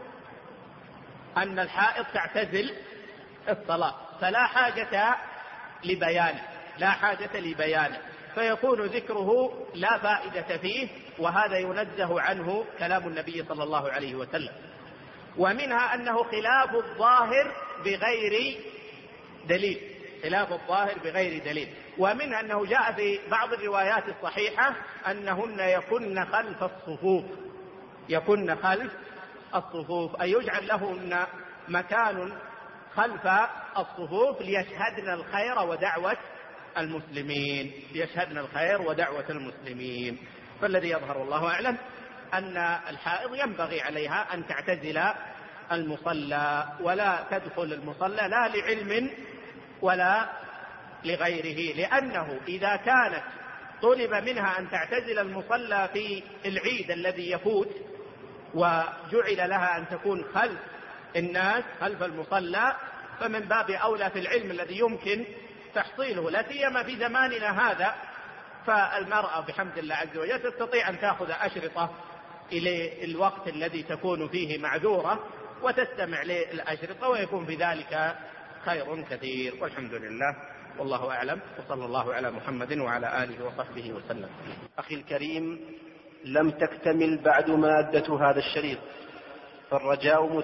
أن الحائض تعتزل الصلاة، فلا حاجة لبيانه، لا حاجة لبيانه، فيكون ذكره لا فائدة فيه، وهذا ينزه عنه كلام النبي صلى الله عليه وسلم. ومنها أنه خلاف الظاهر بغير دليل، خلاف الظاهر بغير دليل. ومنها أنه جاء في بعض الروايات الصحيحة أنهن يكن خلف الصفوف، يكن خلف الصفوف، أي يجعل لهن مكان خلف الصفوف ليشهدن الخير ودعوة المسلمين، ليشهدن الخير ودعوة المسلمين. فالذي يظهر والله أعلم أن الحائض ينبغي عليها أن تعتزل المصلى ولا تدخل المصلى لا لعلم ولا لغيره، لأنه إذا كانت طلب منها أن تعتزل المصلى في العيد الذي يفوت وجعل لها أن تكون خلف الناس خلف المصلى، فمن باب أولى في العلم الذي يمكن تحصيله، لا سيما في زماننا هذا. فالمرأة بحمد الله عز وجل تستطيع أن تأخذ أشرطة إلى الوقت الذي تكون فيه معذورة وتستمع للأشرطة، ويكون في ذلك خير كثير، والحمد لله والله أعلم، وصلى الله على محمد وعلى آله وصحبه وسلم. أخي الكريم، لم تكتمل بعد مادة هذا الشريط، فالرجاء